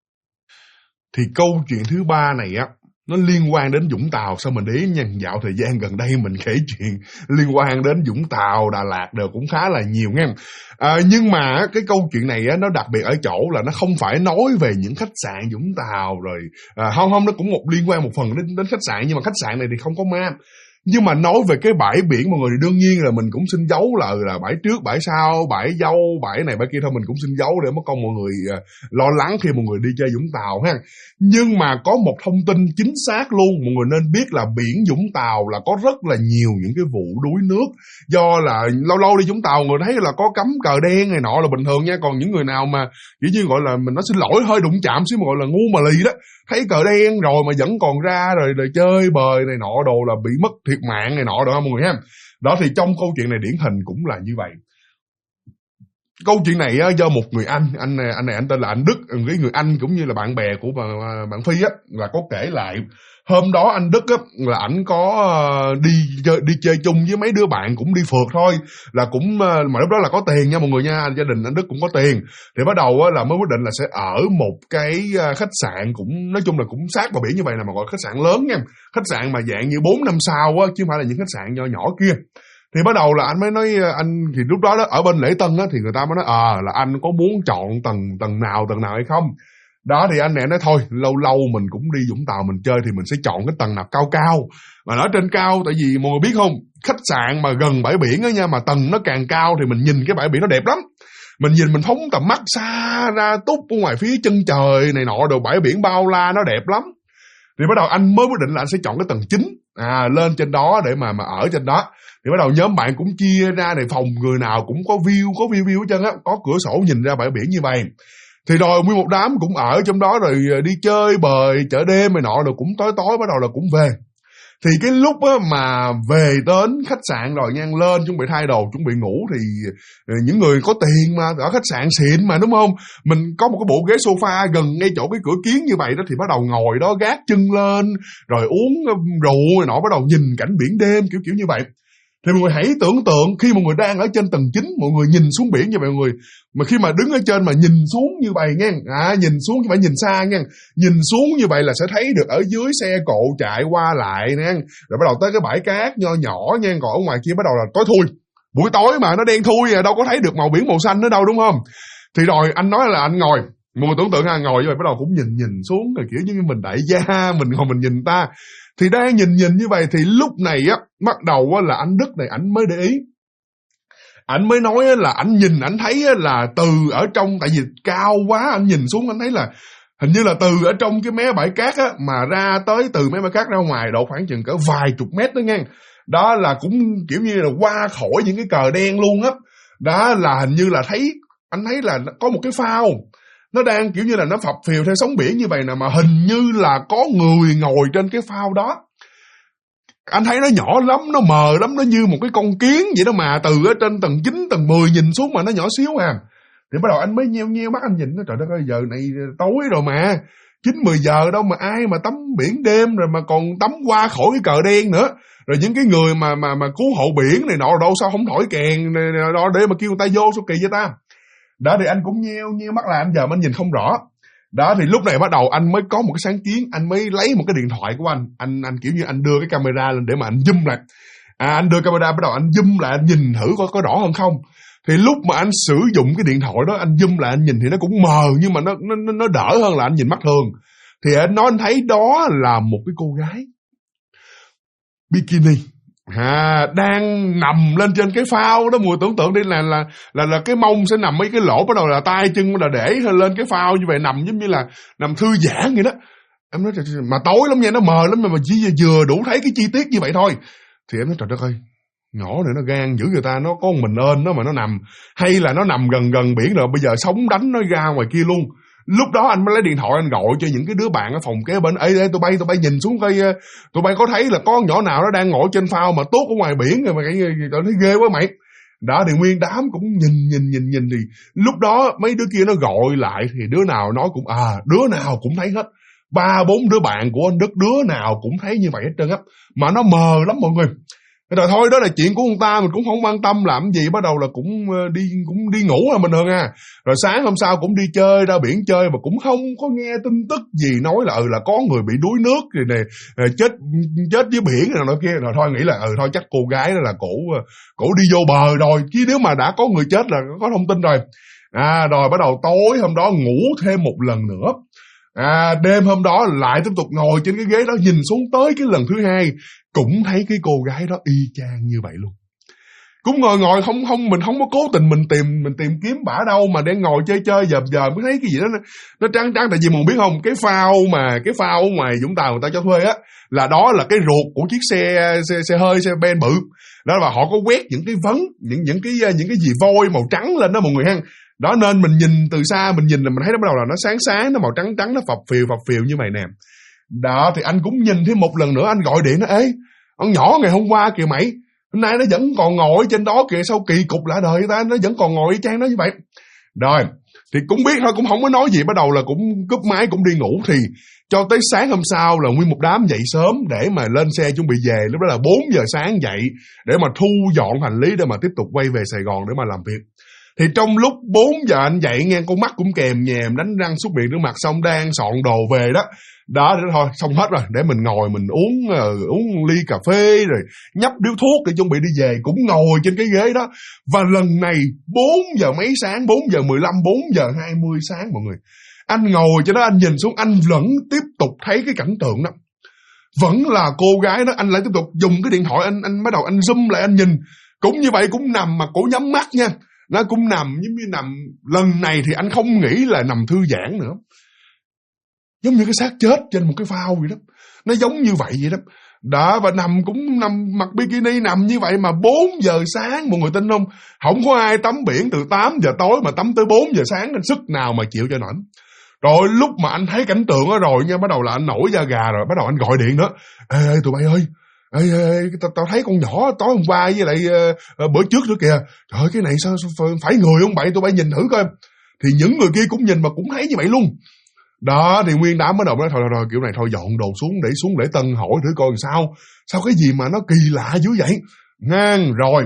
Thì câu chuyện thứ ba này á, nó liên quan đến Vũng Tàu. Sao mình để ý nha, dạo thời gian gần đây mình kể chuyện liên quan đến Vũng Tàu, Đà Lạt đều cũng khá là nhiều nghe. Nhưng mà cái câu chuyện này á, nó đặc biệt ở chỗ là nó không phải nói về những khách sạn Vũng Tàu rồi. Không, nó cũng liên quan một phần đến khách sạn, nhưng mà khách sạn này thì không có ma. Nhưng mà nói về cái bãi biển mọi người thì đương nhiên là mình cũng xin giấu là bãi trước, bãi sau, bãi dâu, bãi này bãi kia thôi, mình cũng xin giấu để mất công mọi người lo lắng khi mọi người đi chơi Vũng Tàu ha. Nhưng mà có một thông tin chính xác luôn, mọi người nên biết là biển Vũng Tàu là có rất là nhiều những cái vụ đuối nước. Do là lâu lâu đi Vũng Tàu người thấy là có cắm cờ đen này nọ là bình thường nha. Còn những người nào mà kiểu như gọi là mình nói xin lỗi hơi đụng chạm xíu mà gọi là ngu mà lì đó, thấy cờ đen rồi mà vẫn còn ra rồi chơi bời này nọ đồ là bị mất thiệt mạng này nọ đó mọi người ha. Đó thì trong câu chuyện này điển hình cũng là như vậy. Câu chuyện này á, do một người anh này anh tên là anh Đức, cái người anh cũng như là bạn bè của bạn Phi á, là có kể lại. Hôm đó anh Đức á, là ảnh có đi chơi chung với mấy đứa bạn cũng đi phượt thôi, là cũng mà lúc đó là có tiền nha mọi người nha, gia đình anh Đức cũng có tiền. Thì bắt đầu á, là mới quyết định là sẽ ở một cái khách sạn cũng nói chung là cũng sát bờ biển như vậy nè, mà gọi khách sạn lớn nha, khách sạn mà dạng như 4-5 sao á, chứ không phải là những khách sạn nho nhỏ kia. Thì bắt đầu là anh mới nói anh thì lúc đó ở bên lễ tân á, thì người ta mới nói là anh có muốn chọn tầng nào hay không. Đó thì anh này nói thôi, lâu lâu mình cũng đi Vũng Tàu mình chơi thì mình sẽ chọn cái tầng nào cao. Mà ở trên cao, tại vì mọi người biết không, khách sạn mà gần bãi biển á nha, mà tầng nó càng cao thì mình nhìn cái bãi biển nó đẹp lắm. Mình nhìn mình phóng tầm mắt xa ra túp ở ngoài phía chân trời này nọ, đồ bãi biển bao la nó đẹp lắm. Thì bắt đầu anh mới quyết định là anh sẽ chọn cái tầng 9 lên trên đó để mà ở trên đó. Thì bắt đầu nhóm bạn cũng chia ra để phòng người nào cũng có view hết trơn á, có cửa sổ nhìn ra bãi biển như vậy. Thì rồi nguyên một đám cũng ở trong đó rồi đi chơi bời chợ đêm này nọ, rồi cũng tối bắt đầu là cũng về. Thì cái lúc á, mà về đến khách sạn rồi nha, lên chuẩn bị thay đồ chuẩn bị ngủ, thì những người có tiền mà ở khách sạn xịn mà đúng không, mình có một cái bộ ghế sofa gần ngay chỗ cái cửa kiến như vậy đó, thì bắt đầu ngồi đó gác chân lên rồi uống rượu này nọ, bắt đầu nhìn cảnh biển đêm kiểu như vậy. Thì mọi người hãy tưởng tượng khi mọi người đang ở trên tầng 9, mọi người nhìn xuống biển như vậy, mọi người mà khi mà đứng ở trên mà nhìn xuống như vậy nha, nhìn xuống chứ phải nhìn xa nha, nhìn xuống như vậy là sẽ thấy được ở dưới xe cộ chạy qua lại nha, rồi bắt đầu tới cái bãi cát nho nhỏ nha, còn ở ngoài kia bắt đầu là tối thui, buổi tối mà nó đen thui đâu có thấy được màu biển màu xanh nữa đâu đúng không. Thì rồi anh nói là anh ngồi, mọi người tưởng tượng ngồi như vậy bắt đầu cũng nhìn xuống rồi kiểu như mình đại gia, mình ngồi mình nhìn ta. Thì đang nhìn như vậy thì lúc này á, bắt đầu á là anh Đức này ảnh mới để ý. Ảnh mới nói là ảnh nhìn ảnh thấy là từ ở trong, tại vì cao quá anh nhìn xuống anh thấy là hình như là từ ở trong cái mé bãi cát á mà ra tới từ mé bãi cát ra ngoài độ khoảng chừng cỡ vài chục mét đó nha. Đó là cũng kiểu như là qua khỏi những cái cờ đen luôn á. Đó là hình như là anh thấy là có một cái phao. Nó đang kiểu như là nó phập phìu theo sóng biển như vậy nè, mà hình như là có người ngồi trên cái phao đó. Anh thấy nó nhỏ lắm, nó mờ lắm, nó như một cái con kiến vậy đó, mà từ ở trên tầng 9, tầng 10 nhìn xuống mà nó nhỏ xíu Thì bắt đầu anh mới nheo nheo mắt anh nhìn nó, trời đất ơi, giờ này tối rồi mà, 9-10 giờ đâu mà ai mà tắm biển đêm rồi mà còn tắm qua khỏi cái cờ đen nữa. Rồi những cái người mà cứu hộ biển này nọ đâu sao không thổi kèn này nọ để mà kêu người ta vô, sao kỳ vậy ta. Đó thì anh cũng nheo mắt là anh giờ anh nhìn không rõ. Đó thì lúc này bắt đầu anh mới có một cái sáng kiến, anh mới lấy một cái điện thoại của anh kiểu như anh đưa cái camera lên để mà anh zoom lại. Anh đưa camera bắt đầu anh zoom lại, anh nhìn thử có rõ hơn không. Thì lúc mà anh sử dụng cái điện thoại đó, anh zoom lại anh nhìn thì nó cũng mờ, nhưng mà nó đỡ hơn là anh nhìn mắt thường. Thì anh nói anh thấy đó là một cái cô gái bikini đang nằm lên trên cái phao đó. Mùi tưởng tượng đi là cái mông sẽ nằm mấy cái lỗ, bắt đầu là tay chân là để lên cái phao như vậy, nằm giống như là nằm thư giãn vậy đó. Em nói mà tối lắm nha, nó mờ lắm mà chỉ vừa đủ thấy cái chi tiết như vậy thôi. Thì em nói trời đất ơi, nhỏ này nó gan dữ người ta, nó có một mình ơn nó mà nó nằm, hay là nó nằm gần biển rồi bây giờ sóng đánh nó ra ngoài kia luôn. Lúc đó anh mới lấy điện thoại anh gọi cho những cái đứa bạn ở phòng kế bên, ê tụi bay nhìn xuống coi, tụi bay có thấy là có con nhỏ nào nó đang ngồi trên phao mà tuốt ở ngoài biển rồi mà tao thấy ghê quá mày. Đó thì nguyên đám cũng nhìn thì lúc đó mấy đứa kia nó gọi lại thì đứa nào nói cũng đứa nào cũng thấy hết. 3-4 đứa bạn của anh Đức đứa nào cũng thấy như vậy hết trơn á, mà nó mờ lắm mọi người. Rồi thôi đó là chuyện của ông ta, mình cũng không quan tâm làm gì, bắt đầu là cũng đi ngủ là bình thường Rồi sáng hôm sau cũng đi chơi, ra biển chơi, mà cũng không có nghe tin tức gì nói là có người bị đuối nước rồi nè, chết dưới biển rồi nọ kia. Rồi thôi nghĩ là thôi chắc cô gái đó là cổ đi vô bờ rồi, chứ nếu mà đã có người chết là có thông tin rồi. Rồi bắt đầu tối hôm đó ngủ thêm một lần nữa. Đêm hôm đó lại tiếp tục ngồi trên cái ghế đó, nhìn xuống tới cái lần thứ hai cũng thấy cái cô gái đó y chang như vậy luôn. Cũng ngồi không mình không có cố tình mình tìm kiếm bả đâu, mà để ngồi chơi giờ mới thấy cái gì đó nó trắng. Tại vì mình biết không, cái phao ngoài Vũng Tàu người ta cho thuê là đó là cái ruột của chiếc xe hơi, xe ben bự đó, và họ có quét những cái vấn những cái gì vôi màu trắng lên đó mọi người ha. Đó nên mình nhìn từ xa, mình nhìn là mình thấy nó bắt đầu là nó sáng, nó màu trắng, nó phập phìu như vậy nè. Đó thì anh cũng nhìn thêm một lần nữa, anh gọi điện nó, ê con nhỏ ngày hôm qua kìa mày, hôm nay nó vẫn còn ngồi trên đó kìa, sao kỳ cục lạ đời ta, nó vẫn còn ngồi y chang nó như vậy. Rồi thì cũng biết thôi, cũng không có nói gì, bắt đầu là cũng cúp máy cũng đi ngủ. Thì cho tới sáng hôm sau là nguyên một đám dậy sớm để mà lên xe chuẩn bị về. Lúc đó là 4 giờ sáng dậy để mà thu dọn hành lý để mà tiếp tục quay về Sài Gòn để mà làm việc. Thì trong lúc 4 giờ anh dậy nghe, con mắt cũng kèm nhèm, đánh răng súc miệng rửa mặt xong đang soạn đồ về đó. Đó thôi xong hết rồi, để mình ngồi mình uống ly cà phê rồi nhấp điếu thuốc để chuẩn bị đi về, cũng ngồi trên cái ghế đó. Và lần này 4 giờ mấy sáng, 4 giờ 15, 4 giờ 20 sáng mọi người, anh ngồi trên đó anh nhìn xuống, anh vẫn tiếp tục thấy cái cảnh tượng đó. Vẫn là cô gái đó, anh lại tiếp tục dùng cái điện thoại, anh bắt đầu anh zoom lại anh nhìn, cũng như vậy, cũng nằm mà cổ nhắm mắt nha. Nó cũng nằm giống như nằm, lần này thì anh không nghĩ là nằm thư giãn nữa, giống như cái xác chết trên một cái phao vậy đó. Nó giống như vậy đó. Đó, và cũng nằm mặc bikini nằm như vậy mà 4 giờ sáng, mọi người tin không? Không có ai tắm biển từ 8 giờ tối mà tắm tới 4 giờ sáng, nên sức nào mà chịu cho nổi. Rồi lúc mà anh thấy cảnh tượng đó rồi nha, bắt đầu là anh nổi da gà rồi, bắt đầu anh gọi điện nữa. Ê tụi bay ơi, tao thấy con nhỏ tối hôm qua với lại bữa trước nữa kìa. Trời ơi, cái này sao phải người không vậy, tụi bay nhìn thử coi. Thì những người kia cũng nhìn mà cũng thấy như vậy luôn. Đó thì nguyên đám bắt đầu nói thôi kiểu này thôi dọn đồ xuống để Tân hỏi thử coi sao cái gì mà nó kỳ lạ dữ vậy. Ngang rồi.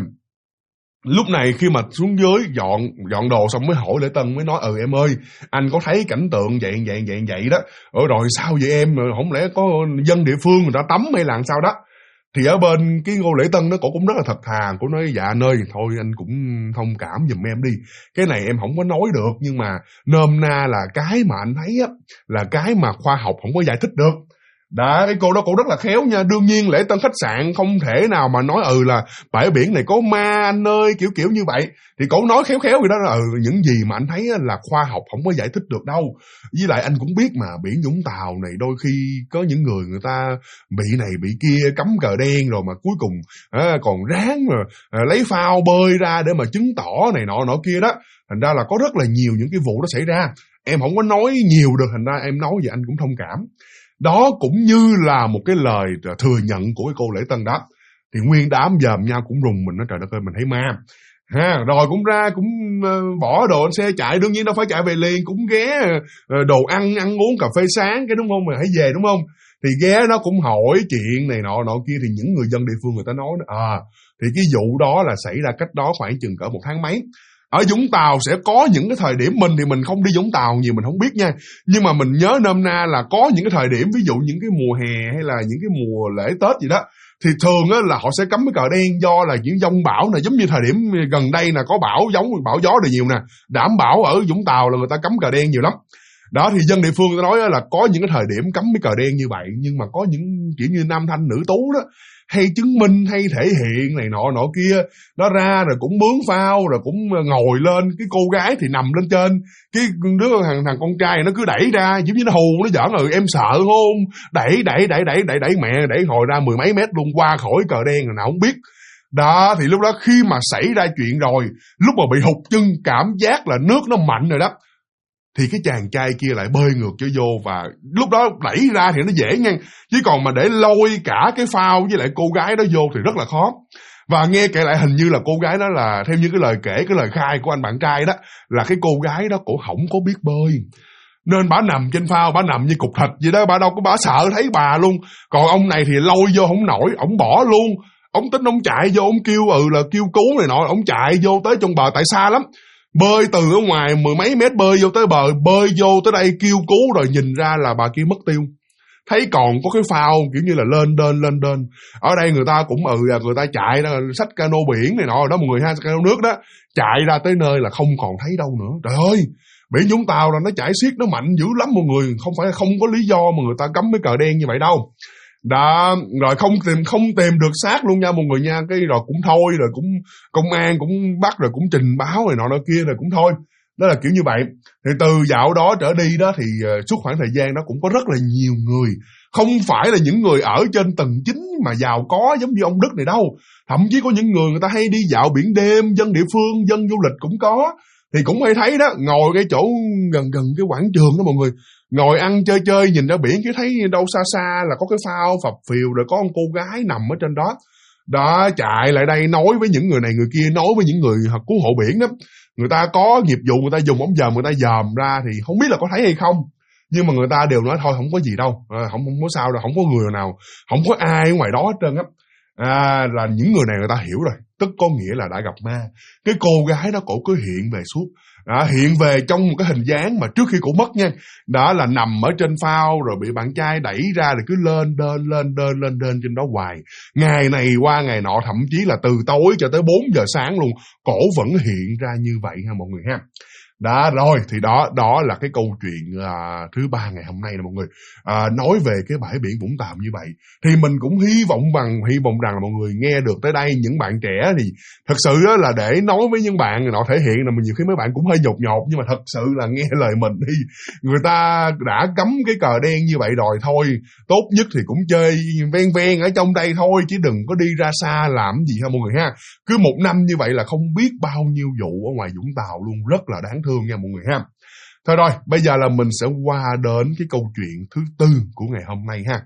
Lúc này khi mà xuống dưới dọn đồ xong mới hỏi Lễ Tân, mới nói em ơi, anh có thấy cảnh tượng vậy đó. Rồi sao vậy em, không lẽ có dân địa phương người ta tắm hay là sao đó. Thì ở bên cái cô Lễ Tân đó, cổ cũng rất là thật thà, cổ nói dạ anh ơi, thôi anh cũng thông cảm giùm em đi, cái này em không có nói được, nhưng mà nôm na là cái mà anh thấy á là cái mà khoa học không có giải thích được. Đó, cái cô đó cổ rất là khéo nha. Đương nhiên Lễ Tân khách sạn không thể nào mà nói là bãi biển này có ma anh ơi, kiểu như vậy. Thì cổ nói khéo vậy đó là những gì mà anh thấy là khoa học không có giải thích được đâu. Với lại anh cũng biết mà, biển Vũng Tàu này đôi khi có những người ta bị này bị kia, cấm cờ đen rồi mà cuối cùng còn ráng mà lấy phao bơi ra để mà chứng tỏ này nọ kia đó. Thành ra là có rất là nhiều những cái vụ đó xảy ra. Em không có nói nhiều được, thành ra em nói vậy anh cũng thông cảm. Đó cũng như là một cái lời thừa nhận của cái cô Lễ Tân đó. Thì nguyên đám dòm nhau cũng rùng mình, nói trời đất ơi mình thấy ma. ha. Rồi cũng ra cũng bỏ đồ lên xe chạy, đương nhiên đâu phải chạy về liền, cũng ghé đồ ăn uống cà phê sáng cái đúng không, mà hãy về đúng không. Thì ghé nó cũng hỏi chuyện này nọ kia, thì những người dân địa phương người ta nói thì cái vụ đó là xảy ra cách đó khoảng chừng cỡ 1 tháng mấy. Ở Vũng Tàu sẽ có những cái thời điểm, mình thì mình không đi Vũng Tàu nhiều mình không biết nha, nhưng mà mình nhớ nôm na là có những cái thời điểm, ví dụ những cái mùa hè hay là những cái mùa lễ Tết gì đó, thì thường á là họ sẽ cắm cái cờ đen, do là những dông bão này, giống như thời điểm gần đây là có bão gió đều nhiều nè, đảm bảo ở Vũng Tàu là người ta cắm cờ đen nhiều lắm. Đó thì dân địa phương người ta nói là có những cái thời điểm cắm cái cờ đen như vậy, nhưng mà có những kiểu như nam thanh nữ tú đó hay chứng minh hay thể hiện này nọ kia, nó ra rồi cũng bướng phao rồi cũng ngồi lên, cái cô gái thì nằm lên trên, cái đứa thằng con trai nó cứ đẩy ra giống như nó hù nó giỡn, em sợ không, đẩy mẹ đẩy hồi ra 10 mấy mét luôn, qua khỏi cờ đen rồi nào không biết. Đó thì lúc đó khi mà xảy ra chuyện rồi, lúc mà bị hụt chân, cảm giác là nước nó mạnh rồi đó, thì cái chàng trai kia lại bơi ngược trở vô, và lúc đó đẩy ra thì nó dễ nha, chứ còn mà để lôi cả cái phao với lại cô gái đó vô thì rất là khó. Và nghe kể lại hình như là cô gái đó là theo như cái lời kể, cái lời khai của anh bạn trai đó, là cái cô gái đó cổ không có biết bơi, nên bà nằm trên phao, bà nằm như cục thịt vậy đó, bà đâu có, bà sợ thấy bà luôn. Còn ông này thì lôi vô không nổi, ổng bỏ luôn, ông tính ông chạy vô, ông kêu là kêu cứu này nọ, ông chạy vô tới trong bờ, tại xa lắm, bơi từ ở ngoài 10 mấy mét bơi vô tới bờ, bơi vô tới đây kêu cứu, rồi nhìn ra là bà kia mất tiêu, thấy còn có cái phao kiểu như là lên đên. Ở đây người ta cũng người ta chạy ra xách cano biển này nọ đó, mọi người ha, cano nước đó, chạy ra tới nơi là không còn thấy đâu nữa. Trời ơi, biển Vũng Tàu là nó chảy xiết, nó mạnh dữ lắm mọi người, không phải không có lý do mà người ta cắm cái cờ đen như vậy đâu. Đó, rồi không tìm được xác luôn nha mọi người nha, cái rồi cũng thôi, rồi cũng công an cũng bắt, rồi cũng trình báo rồi nọ kia, rồi cũng thôi. Đó là kiểu như vậy. Thì từ dạo đó trở đi đó thì suốt khoảng thời gian đó cũng có rất là nhiều người, không phải là những người ở trên tầng 9 mà giàu có giống như ông Đức này đâu, thậm chí có những người ta hay đi dạo biển đêm, dân địa phương, dân du lịch cũng có, thì cũng hay thấy đó, ngồi cái chỗ gần cái quảng trường đó mọi người, ngồi ăn chơi nhìn ra biển, cái thấy đâu xa là có cái phao phập phìu, rồi có một cô gái nằm ở trên đó. Đó, chạy lại đây nói với những người này người kia, nói với những người cứu hộ biển đó, người ta có nghiệp vụ, người ta dùng ống dòm, người ta dòm ra thì không biết là có thấy hay không, nhưng mà người ta đều nói thôi không có gì đâu, không có sao đâu, không có người nào, không có ai ở ngoài đó hết trơn á. Là những người này người ta hiểu rồi, tức có nghĩa là đã gặp ma. Cái cô gái đó cổ cứ hiện về suốt, hiện về trong một cái hình dáng mà trước khi cổ mất nha, đó là nằm ở trên phao rồi bị bạn trai đẩy ra, rồi cứ lên đên trên đó hoài, ngày này qua ngày nọ, thậm chí là từ tối cho tới 4 giờ sáng luôn, cổ vẫn hiện ra như vậy ha mọi người ha. Đó rồi, thì đó là cái câu chuyện thứ 3 ngày hôm nay nè mọi người, nói về cái bãi biển Vũng Tàu như vậy. Thì mình cũng hy vọng rằng là mọi người nghe được tới đây, những bạn trẻ thì thật sự đó là để nói với những bạn nọ, thể hiện là nhiều khi mấy bạn cũng hơi nhột, nhưng mà thật sự là nghe lời mình đi, người ta đã cấm cái cờ đen như vậy rồi thôi, tốt nhất thì cũng chơi ven ở trong đây thôi, chứ đừng có đi ra xa làm gì ha mọi người ha. Cứ 1 năm như vậy là không biết bao nhiêu vụ ở ngoài Vũng Tàu luôn, rất là đáng thương nha mọi người ha. Thôi rồi, bây giờ là mình sẽ qua đến cái câu chuyện thứ 4 của ngày hôm nay ha.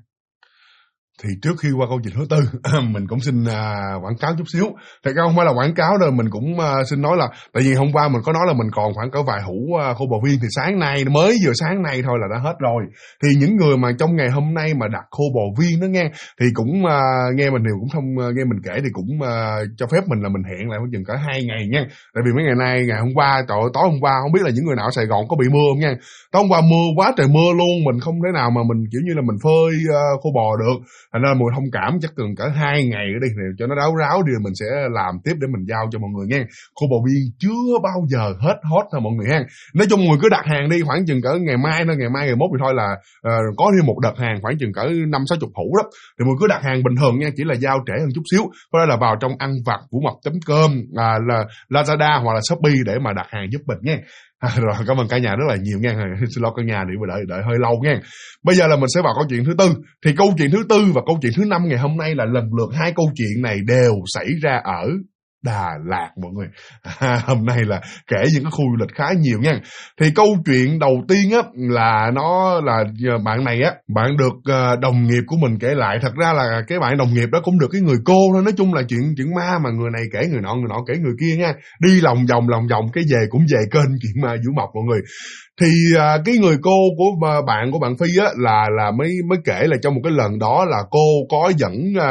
Thì trước khi qua câu chuyện thứ 4, mình cũng xin quảng cáo chút xíu. Thật ra không phải là quảng cáo đâu, mình cũng xin nói là, tại vì hôm qua mình có nói là mình còn khoảng cỡ vài hũ khô bò viên, thì sáng nay, mới vừa sáng nay thôi là đã hết rồi. Thì những người mà trong ngày hôm nay mà đặt khô bò viên đó nghe, thì cũng nghe mình đều cũng không nghe mình kể, thì cũng cho phép mình là mình hẹn lại khoảng chừng cỡ 2 ngày nha. Tại vì mấy ngày nay, ngày hôm qua, tối hôm qua, không biết là những người nào ở Sài Gòn có bị mưa không nha. Tối hôm qua mưa quá trời mưa luôn, mình không thể nào mà mình kiểu như là mình phơi khô bò được. Thành ra mùi thông cảm chắc từng cỡ 2 ngày đi cho nó ráo đi, mình sẽ làm tiếp để mình giao cho mọi người nha. Khô bò viên chưa bao giờ hết hot thôi mọi người ha. Nói chung mọi người cứ đặt hàng đi, khoảng chừng cỡ ngày mai thôi, ngày mốt thì thôi là có thêm một đợt hàng khoảng chừng cỡ 50-60 hũ đó. Thì mọi người cứ đặt hàng bình thường nha, chỉ là giao trễ hơn chút xíu. Có lẽ là vào trong ăn vặt vuomập.com, là Lazada hoặc là Shopee để mà đặt hàng giúp mình nha. Rồi cảm ơn cả nhà rất là nhiều nha. Xin lỗi cả nhà để đợi hơi lâu nha. Bây giờ là mình sẽ vào câu chuyện thứ 4. Thì câu chuyện thứ 4 và câu chuyện thứ 5 ngày hôm nay là lần lượt 2 câu chuyện này đều xảy ra ở Đà Lạt mọi người. Hôm nay là kể những cái khu du lịch khá nhiều nha. Thì câu chuyện đầu tiên á là nó là bạn này á, bạn được đồng nghiệp của mình kể lại. Thật ra là cái bạn đồng nghiệp đó cũng được cái người cô thôi. Nói chung là chuyện ma mà người này kể người nọ kể người kia nha. Đi lòng vòng cái về cũng về kênh chuyện ma Vũ Mộc mọi người. Thì cái người cô của bạn Phi á là mới kể là trong một cái lần đó là cô có dẫn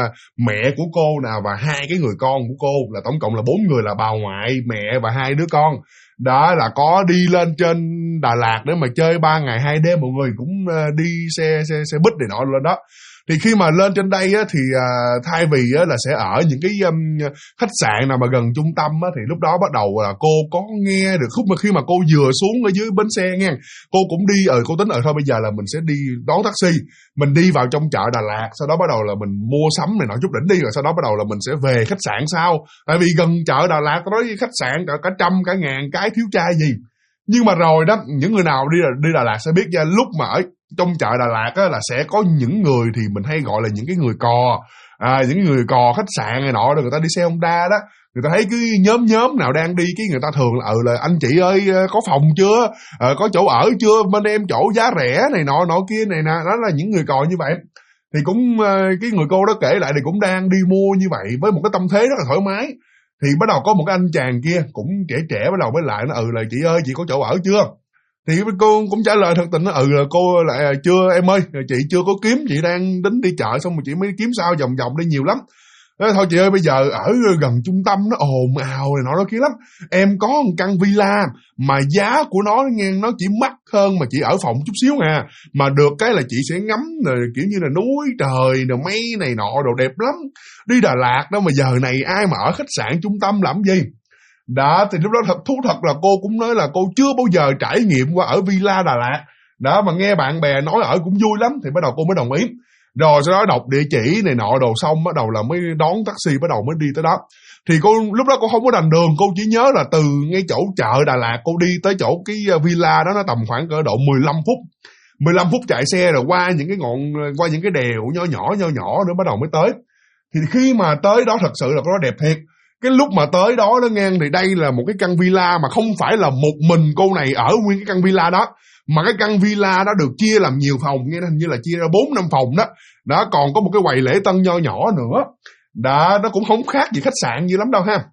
mẹ của cô nào và hai cái người con của cô, là tổng cộng là 4 người, là bà ngoại, mẹ và 2 đứa con. Đó là có đi lên trên Đà Lạt để mà chơi 3 ngày 2 đêm, mọi người cũng đi xe buýt này nọ lên đó. Thì khi mà lên trên đây á, thì thay vì á, là sẽ ở những cái khách sạn nào mà gần trung tâm á, thì lúc đó bắt đầu là cô có nghe được khúc mà khi mà cô vừa xuống ở dưới bến xe nha, cô cũng đi cô tính thôi bây giờ là mình sẽ đi đón taxi, mình đi vào trong chợ Đà Lạt, sau đó bắt đầu là mình mua sắm này nọ chút đỉnh đi, rồi sau đó bắt đầu là mình sẽ về khách sạn sau, tại vì gần chợ Đà Lạt tới khách sạn cả trăm cả ngàn cái thiếu trai gì. Nhưng mà rồi đó, những người nào đi Đà Lạt sẽ biết nha, lúc mà ở trong chợ Đà Lạt á, là sẽ có những người thì mình hay gọi là những cái người cò, những người cò khách sạn này nọ, rồi người ta đi xe Honda đó, người ta thấy cái nhóm nào đang đi, cái người ta thường là anh chị ơi có phòng chưa, có chỗ ở chưa, bên em chỗ giá rẻ này nọ kia này nè, đó là những người cò như vậy. Thì cũng cái người cô đó kể lại thì cũng đang đi mua như vậy với một cái tâm thế rất là thoải mái. Thì bắt đầu có một cái anh chàng kia cũng trẻ bắt đầu mới lại nó là chị ơi chị có chỗ ở chưa. Thì cô cũng trả lời thật tình là cô lại chưa em ơi, chị chưa có kiếm, chị đang tính đi chợ xong rồi chị mới kiếm sao vòng đi nhiều lắm. Nói, thôi chị ơi bây giờ ở gần trung tâm nó ồn ào này nọ đó kia lắm, em có một căn villa mà giá của nó nghe nó chỉ mắc hơn mà chị ở phòng chút xíu à, mà được cái là chị sẽ ngắm rồi kiểu như là núi trời rồi mây này nọ đồ đẹp lắm. Đi Đà Lạt đó mà giờ này ai mà ở khách sạn trung tâm làm gì. Đó thì lúc đó thật thú thật là cô cũng nói là cô chưa bao giờ trải nghiệm qua ở villa Đà Lạt đó, mà nghe bạn bè nói ở cũng vui lắm thì bắt đầu cô mới đồng ý. Rồi sau đó đọc địa chỉ này nọ đồ xong bắt đầu là mới đón taxi, bắt đầu mới đi tới đó. Thì cô lúc đó cô không có rành đường, cô chỉ nhớ là từ ngay chỗ chợ Đà Lạt cô đi tới chỗ cái villa đó nó tầm khoảng cỡ độ 15 phút chạy xe, rồi qua những cái đèo nhỏ nữa bắt đầu mới tới. Thì khi mà tới đó thật sự là nó đẹp thiệt. Cái lúc mà tới đó ngang thì đây là một cái căn villa mà không phải là một mình cô này ở nguyên cái căn villa đó, mà cái căn villa đó được chia làm nhiều phòng, nghe hình như là chia ra 4-5 phòng đó. Đó còn có một cái quầy lễ tân nho nhỏ nữa. Đó nó cũng không khác gì khách sạn như lắm đâu ha.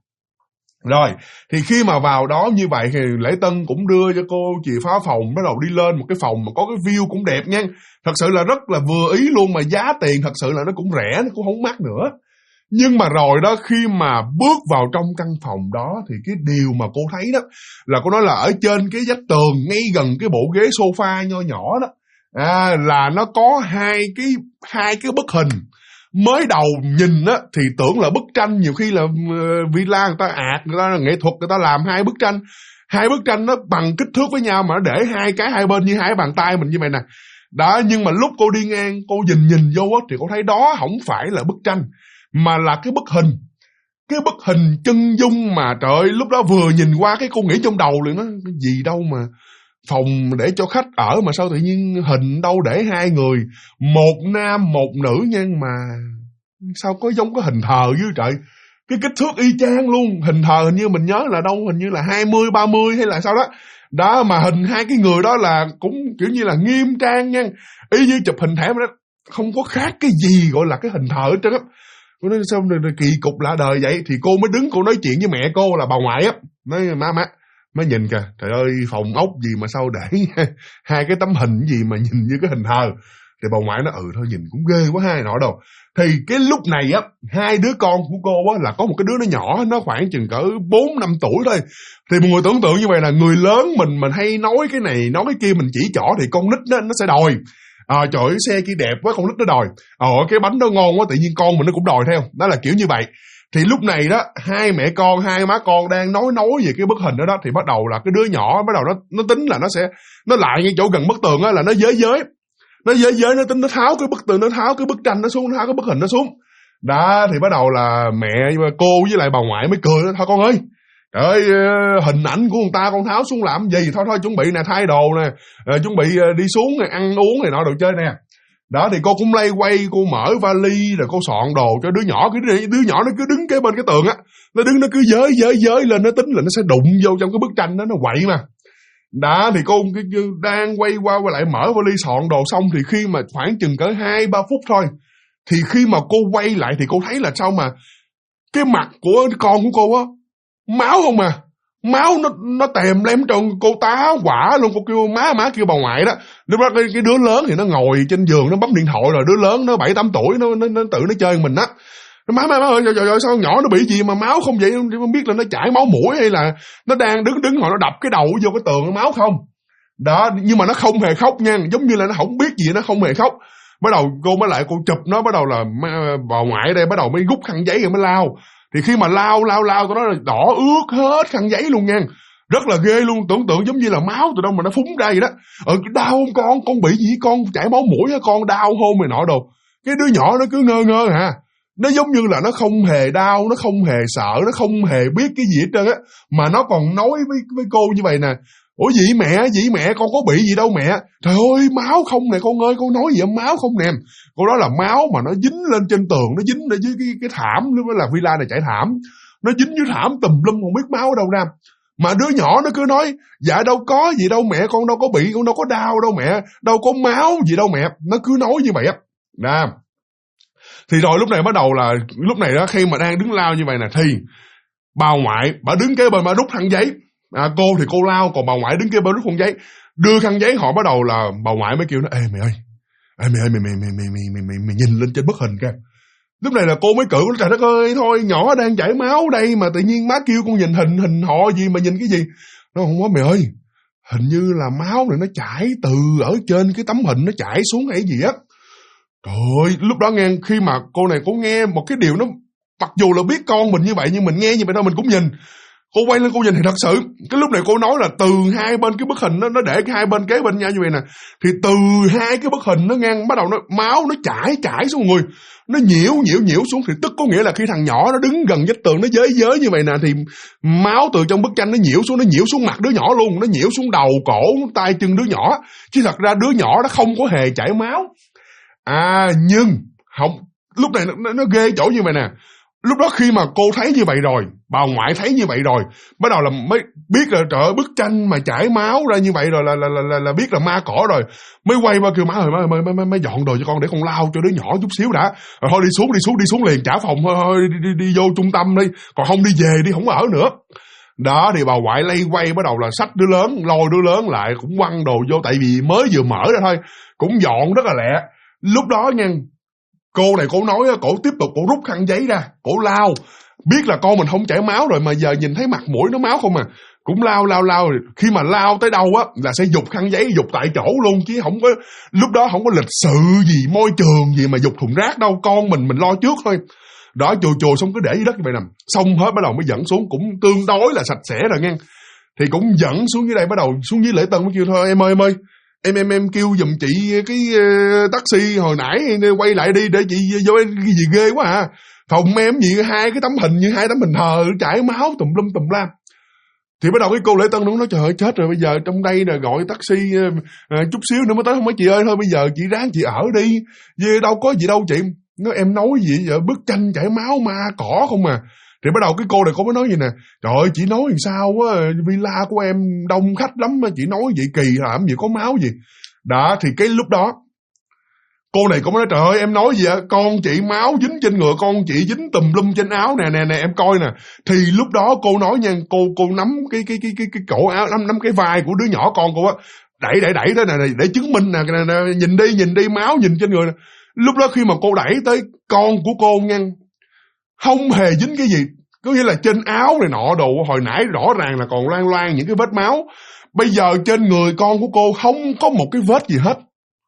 Rồi thì khi mà vào đó như vậy thì lễ tân cũng đưa cho cô chìa khóa phòng, bắt đầu đi lên một cái phòng mà có cái view cũng đẹp nha. Thật sự là rất là vừa ý luôn, mà giá tiền thật sự là nó cũng rẻ, nó cũng không mắc nữa. Nhưng mà rồi đó, khi mà bước vào trong căn phòng đó thì cái điều mà cô thấy đó là cô nói là ở trên cái vách tường ngay gần cái bộ ghế sofa nho nhỏ đó là nó có hai cái bức hình. Mới đầu nhìn á thì tưởng là bức tranh, nhiều khi là villa người ta người ta nghệ thuật, người ta làm hai bức tranh nó bằng kích thước với nhau mà nó để hai cái hai bên như hai bàn tay mình như vậy nè. Đó, nhưng mà lúc cô đi ngang cô nhìn vô á thì cô thấy đó không phải là bức tranh mà là cái bức hình chân dung mà trời ơi, lúc đó vừa nhìn qua cái cô nghĩ trong đầu liền, nó cái gì đâu mà phòng để cho khách ở mà sao tự nhiên hình đâu để hai người, một nam một nữ, nhưng mà sao có giống cái hình thờ dưới trời. Cái kích thước y chang luôn, hình thờ hình như mình nhớ là đâu hình như là 20-30 hay là sao đó. Đó mà hình hai cái người đó là cũng kiểu như là nghiêm trang nha, y như chụp hình thẻ mà đó, không có khác cái gì gọi là cái hình thờ hết trơn á. Cô nói sao kỳ cục lạ đời vậy. Thì cô mới đứng cô nói chuyện với mẹ cô là bà ngoại á, nói má nhìn kìa, trời ơi phòng ốc gì mà sao để hai cái tấm hình gì mà nhìn như cái hình thờ. Thì bà ngoại nói thôi nhìn cũng ghê quá hai nọ đâu. Thì cái lúc này á, hai đứa con của cô á là có một cái đứa nó nhỏ, nó khoảng chừng cỡ 4-5 tuổi thôi. Thì một người tưởng tượng như vậy là người lớn mình hay nói cái này nói cái kia, mình chỉ trỏ thì con nít nó sẽ đòi. Trời ơi xe kia đẹp quá, con nít nó đòi. Cái bánh đó ngon quá, tự nhiên con mình nó cũng đòi theo. Đó là kiểu như vậy. Thì lúc này đó, hai mẹ con, hai má con đang nói về cái bức hình đó thì bắt đầu là cái đứa nhỏ bắt đầu nó tính là nó lại ngay chỗ gần bức tường á, là nó giới. Nó tính nó tháo cái bức tường, nó tháo cái bức tranh nó xuống, nó tháo cái bức hình nó xuống. Đó thì bắt đầu là mẹ cô với lại bà ngoại mới cười đó, thôi con ơi, trời ơi, hình ảnh của người ta con tháo xuống làm gì, thôi chuẩn bị nè, thay đồ nè, chuẩn bị đi xuống nè, ăn uống này nọ đồ chơi nè. Đó thì cô cũng lay quay, cô mở vali rồi cô soạn đồ cho đứa nhỏ. Cái đứa nhỏ nó cứ đứng kế bên cái tường á, nó đứng nó cứ giới lên, nó tính là nó sẽ đụng vô trong cái bức tranh đó, nó quậy mà. Đó thì cô đang quay qua quay lại mở vali soạn đồ xong, thì khi mà khoảng chừng cỡ 2-3 phút thôi, thì khi mà cô quay lại thì cô thấy là sao mà cái mặt của con của cô á, máu không à. Máu nó tèm lem trơn, cô tá quả luôn. Cô kêu má kêu bà ngoại đó. Lúc đó cái đứa lớn thì nó ngồi trên giường nó bấm điện thoại, rồi đứa lớn nó 7-8 tuổi nó tự nó chơi mình á. Má ơi, trời sao nhỏ nó bị gì mà máu không vậy? Không biết là nó chảy máu mũi hay là nó đang đứng hồi nó đập cái đầu vô cái tường, máu không. Đó, nhưng mà nó không hề khóc nha, giống như là nó không biết gì, nó không hề khóc. Bắt đầu cô mới lại cô chụp nó, bắt đầu là bà ngoại ở đây bắt đầu mới rút khăn giấy rồi mới lau. Thì khi mà lau tụi nó đỏ ướt hết khăn giấy luôn nha. Rất là ghê luôn, tưởng tượng giống như là máu từ đâu mà nó phúng ra vậy đó. Đau không con bị gì, con chảy máu mũi, con đau hôn mày nọ đồ. Cái đứa nhỏ nó cứ ngơ hả. Nó giống như là nó không hề đau, nó không hề sợ, nó không hề biết cái gì hết trơn á. Mà nó còn nói với cô như vậy nè: ủa dĩ mẹ con có bị gì đâu mẹ. Trời ơi máu không nè con ơi, con nói gì máu không nè. Cô nói là máu mà nó dính lên trên tường, nó dính lên dưới cái thảm, lúc đó là villa này trải thảm, nó dính dưới thảm tùm lum không biết máu đâu ra. Mà đứa nhỏ nó cứ nói dạ đâu có gì đâu mẹ, con đâu có bị, con đâu có đau đâu mẹ, đâu có máu gì đâu mẹ. Nó cứ nói như vậy á. Thì rồi lúc này bắt đầu là lúc này đó, khi mà đang đứng lao như vậy nè, thì bà ngoại bà đứng kế bên bà rút khăn giấy. Cô thì cô lao, còn bà ngoại đứng kế bên rút khăn giấy, đưa khăn giấy. Họ bắt đầu là bà ngoại mới kêu nó: ê mày ơi, mày nhìn lên trên bức hình kìa. Lúc này là cô mới cự: trời đất ơi, thôi nhỏ đang chảy máu đây mà tự nhiên má kêu con nhìn hình họ gì mà nhìn cái gì. Nó không có mày ơi, hình như là máu này nó chảy từ ở trên cái tấm hình nó chảy xuống hay gì á. Trời ơi, lúc đó nghe, khi mà cô này cô nghe một cái điều nó, mặc dù là biết con mình như vậy nhưng mình nghe như vậy thôi mình cũng nhìn. Cô quay lên cô nhìn thì thật sự cái lúc này cô nói là từ hai bên cái bức hình nó để hai bên kế bên nhau như vậy nè, thì từ hai cái bức hình nó ngang bắt đầu nó máu nó chảy xuống người, nó nhiễu xuống. Thì tức có nghĩa là khi thằng nhỏ nó đứng gần vách tường nó giới như vậy nè, thì máu từ trong bức tranh nó nhiễu xuống mặt đứa nhỏ luôn, nó nhiễu xuống đầu cổ tay chân đứa nhỏ, chứ thật ra đứa nhỏ nó không có hề chảy máu. Nhưng không, lúc này nó ghê chỗ như vậy nè. Lúc đó khi mà cô thấy như vậy rồi, bà ngoại thấy như vậy rồi, bắt đầu là mới biết là trời ơi, bức tranh mà chảy máu ra như vậy rồi là biết là ma cỏ rồi. Mới quay qua kêu má ơi, má dọn đồ cho con để con lao cho đứa nhỏ chút xíu đã. Rồi thôi đi xuống liền, trả phòng thôi, đi vô trung tâm đi, còn không đi về đi, không ở nữa. Đó thì bà ngoại lay quay bắt đầu là xách đứa lớn, lôi đứa lớn lại cũng quăng đồ vô, tại vì mới vừa mở ra thôi, cũng dọn rất là lẹ. Lúc đó nha, cô này cô nói, cổ tiếp tục cổ rút khăn giấy ra, cổ lao, biết là con mình không chảy máu rồi mà giờ nhìn thấy mặt mũi nó máu không à, cũng lao. Khi mà lao tới đâu á là sẽ giục khăn giấy, giục tại chỗ luôn, chứ không có, lúc đó không có lịch sự gì, môi trường gì mà giục thùng rác đâu, con mình lo trước thôi. Đó, chùi xong cứ để dưới đất như vậy nè, xong hết bắt đầu mới dẫn xuống, cũng tương đối là sạch sẽ rồi nghe. Thì cũng dẫn xuống dưới đây, bắt đầu xuống dưới lễ tân mới kêu thôi em ơi, em kêu giùm chị cái taxi hồi nãy quay lại đi để chị vô, cái gì ghê quá à. Phòng em gì hai cái tấm hình như hai tấm hình thờ chảy máu tùm lum la. Thì bắt đầu cái cô lễ tân nó nói trời ơi chết rồi, bây giờ trong đây là gọi taxi chút xíu nữa mới tới, không mấy chị ơi, thôi bây giờ chị ráng chị ở đi, vì đâu có gì đâu chị. Nó em nói gì vậy, bức tranh chảy máu ma cỏ không à. Thì bắt đầu cái cô này cô mới nói gì nè: trời ơi chị nói làm sao á, villa của em đông khách lắm mà chị nói vậy kỳ làm gì có máu gì. Đó thì cái lúc đó cô này cũng nói trời ơi em nói gì ạ, con chị máu dính trên người, con chị dính tùm lum trên áo nè em coi nè. Thì lúc đó cô nói nha, cô nắm cái cổ áo, nắm cái vai của đứa nhỏ con cô á, đẩy thế này để chứng minh nè, nhìn đi máu nhìn trên người nè. Lúc đó khi mà cô đẩy tới con của cô nha, không hề dính cái gì, có nghĩa là trên áo này nọ đồ hồi nãy rõ ràng là còn loang những cái vết máu, bây giờ trên người con của cô không có một cái vết gì hết.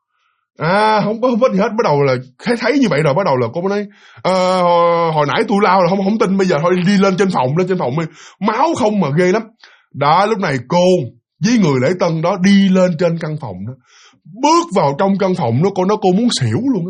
Không có vết gì hết. Bắt đầu là thấy như vậy rồi, bắt đầu là cô nói hồi nãy tôi lao là không tin, bây giờ thôi đi lên trên phòng đi, máu không mà ghê lắm. Đó, lúc này cô với người lễ tân đó đi lên trên căn phòng đó, bước vào trong căn phòng đó, cô muốn xỉu luôn đó.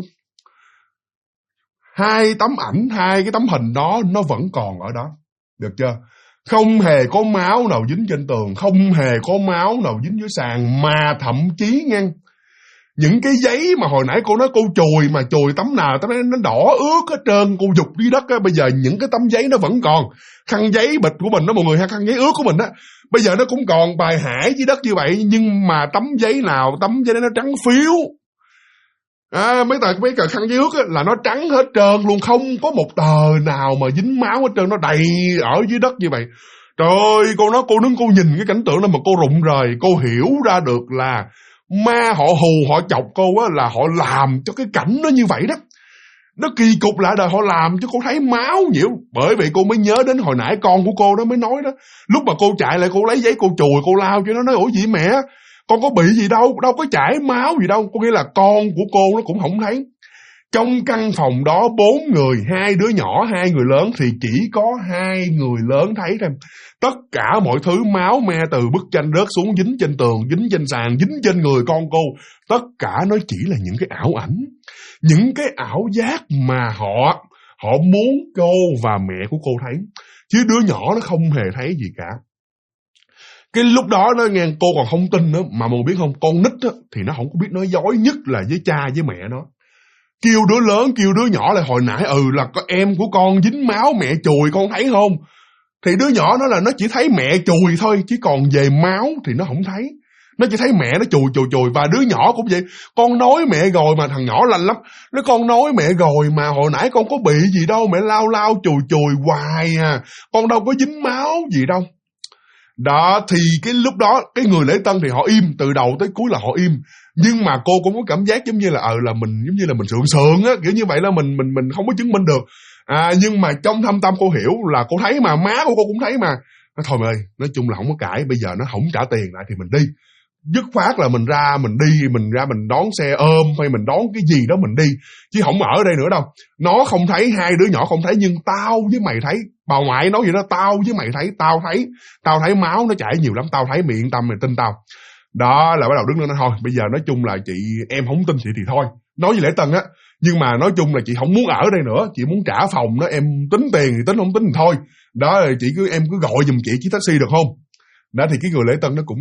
Hai cái tấm hình đó nó vẫn còn ở đó, được chưa? Không hề có máu nào dính trên tường, không hề có máu nào dính dưới sàn, mà thậm chí nha, Những cái giấy mà hồi nãy cô nói cô chùi, mà chùi tấm nào tấm nó đỏ ướt hết trơn, cô dục dưới đất á. Bây giờ những cái tấm giấy nó vẫn còn. Khăn giấy bịch của mình đó mọi người ha, khăn giấy ướt của mình á, bây giờ nó cũng còn bài hải dưới đất như vậy. Nhưng mà tấm giấy đó nó trắng phiếu. Mấy tờ khăn giấy ướt á, là nó trắng hết trơn luôn, không có một tờ nào mà dính máu hết trơn, nó đầy ở dưới đất như vậy. Trời ơi, cô nói cô đứng cô nhìn cái cảnh tượng đó mà cô rụng rời. Cô hiểu ra được là ma họ hù, họ chọc cô á, là họ làm cho cái cảnh nó như vậy đó. Nó kỳ cục lạ đời, họ làm cho cô thấy máu nhiều. Bởi vậy cô mới nhớ đến hồi nãy con của cô đó mới nói đó. Lúc mà cô chạy lại, cô lấy giấy cô chùi, cô lao cho nó, nói ủa gì mẹ, con có bị gì đâu, đâu có chảy máu gì đâu. Có nghĩa là con của cô nó cũng không thấy. Trong căn phòng đó 4 người, 2 đứa nhỏ, 2 người lớn, thì chỉ có 2 người lớn thấy thôi. Tất cả mọi thứ máu me từ bức tranh rớt xuống, dính trên tường, dính trên sàn, dính trên người con cô. Tất cả nó chỉ là những cái ảo ảnh, những cái ảo giác mà họ muốn cô và mẹ của cô thấy. Chứ đứa nhỏ nó không hề thấy gì cả. Cái lúc đó nó nghe cô còn không tin nữa. Mà mọi người biết không, con nít á, thì nó không có biết nói dối, nhất là với cha với mẹ nó. Kêu đứa lớn, kêu đứa nhỏ lại hồi nãy là có em của con dính máu mẹ chùi, con thấy không? Thì đứa nhỏ nó là nó chỉ thấy mẹ chùi thôi, chứ còn về máu thì nó không thấy. Nó chỉ thấy mẹ nó chùi. Và đứa nhỏ cũng vậy. Con nói mẹ rồi, mà thằng nhỏ lanh lắm. Nó con nói mẹ rồi mà hồi nãy con có bị gì đâu, mẹ lao chùi hoài à, con đâu có dính máu gì đâu. Đó, thì cái lúc đó cái người lễ tân thì họ im, từ đầu tới cuối là họ im. Nhưng mà cô cũng có cảm giác giống như là mình sượng á, kiểu như vậy là mình không có chứng minh được. Nhưng mà trong thâm tâm cô hiểu là cô thấy mà, má của cô cũng thấy mà. Nói thôi mày ơi, nói chung là không có cãi, bây giờ nó không trả tiền lại thì mình đi. Dứt khoát là mình ra mình đón xe ôm hay mình đón cái gì đó mình đi, chứ không ở đây nữa đâu. Nó không thấy, 2 đứa nhỏ không thấy, nhưng tao với mày thấy. Bà ngoại nói vậy đó, tao với mày thấy, tao thấy máu nó chảy nhiều lắm, tao thấy, mày yên tâm, mày tin tao. Đó là bắt đầu đứng lên nói thôi, bây giờ nói chung là chị, em không tin chị thì thôi. Nói với lễ tân á, nhưng mà nói chung là chị không muốn ở đây nữa, chị muốn trả phòng đó, em tính tiền thì tính, không tính thì thôi. Đó, em cứ gọi giùm chị chiếc taxi được không? Đó thì cái người lễ tân nó cũng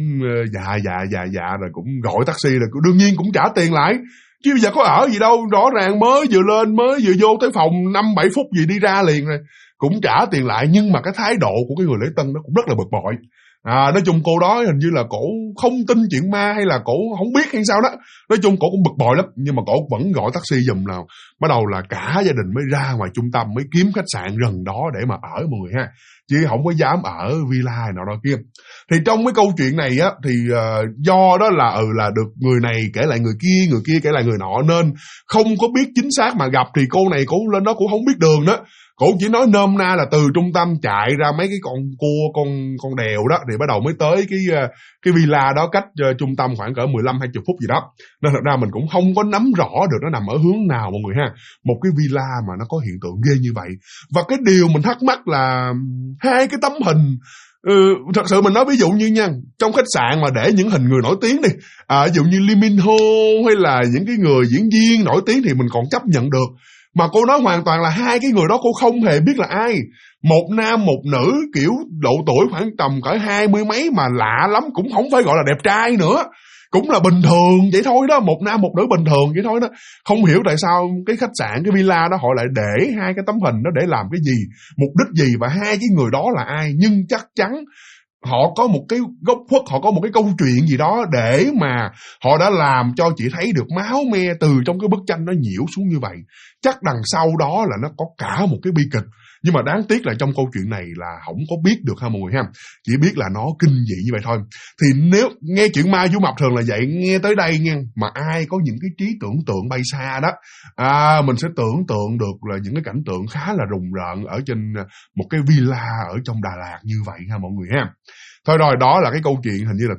dạ rồi cũng gọi taxi, rồi đương nhiên cũng trả tiền lại. Chứ bây giờ có ở gì đâu, rõ ràng mới vừa lên, mới vừa vô tới phòng 5-7 phút gì đi ra liền rồi. Cũng trả tiền lại, nhưng mà cái thái độ của cái người lễ tân nó cũng rất là bực bội. Nói chung cô đó hình như là cổ không tin chuyện ma hay là cổ không biết hay sao đó. Nói chung cổ cũng bực bội lắm, nhưng mà cổ vẫn gọi taxi giùm nào. Bắt đầu là cả gia đình mới ra ngoài trung tâm, mới kiếm khách sạn gần đó để mà ở mọi người ha. Chứ không có dám ở villa nào đó kia. Thì trong cái câu chuyện này á, thì do đó là được người này kể lại người kia kể lại người nọ, nên không có biết chính xác, mà gặp thì cô này cũng lên đó cũng không biết đường đó. Cổ chỉ nói nôm na là từ trung tâm chạy ra mấy cái con cua, con đèo đó, thì bắt đầu mới tới cái villa đó, cách trung tâm khoảng cỡ 15-20 phút gì đó. Nên thật ra mình cũng không có nắm rõ được nó nằm ở hướng nào mọi người ha. Một cái villa mà nó có hiện tượng ghê như vậy. Và cái điều mình thắc mắc là 2 cái tấm hình. Thật sự mình nói ví dụ như nha, trong khách sạn mà để những hình người nổi tiếng đi, ví dụ như Lee Min Ho hay là những cái người diễn viên nổi tiếng thì mình còn chấp nhận được. Mà cô nói hoàn toàn là 2 cái người đó cô không hề biết là ai. Một nam một nữ, kiểu độ tuổi khoảng tầm cỡ 20 mấy, mà lạ lắm, cũng không phải gọi là đẹp trai nữa, cũng là bình thường vậy thôi đó, một nam một nữ bình thường vậy thôi đó. Không hiểu tại sao cái khách sạn, cái villa đó họ lại để 2 cái tấm hình đó để làm cái gì, mục đích gì, và 2 cái người đó là ai. Nhưng chắc chắn họ có một cái góc khuất, họ có một cái câu chuyện gì đó để mà họ đã làm cho chị thấy được máu me từ trong cái bức tranh nó nhiễu xuống như vậy. Chắc đằng sau đó là nó có cả một cái bi kịch. Nhưng mà đáng tiếc là trong câu chuyện này là không có biết được ha mọi người ha. Chỉ biết là nó kinh dị như vậy thôi. Thì nếu nghe chuyện ma Vũ Mập thường là vậy, nghe tới đây nha, mà ai có những cái trí tưởng tượng bay xa đó, mình sẽ tưởng tượng được là những cái cảnh tượng khá là rùng rợn ở trên một cái villa ở trong Đà Lạt như vậy ha mọi người ha. Thôi rồi, đó là cái câu chuyện hình như là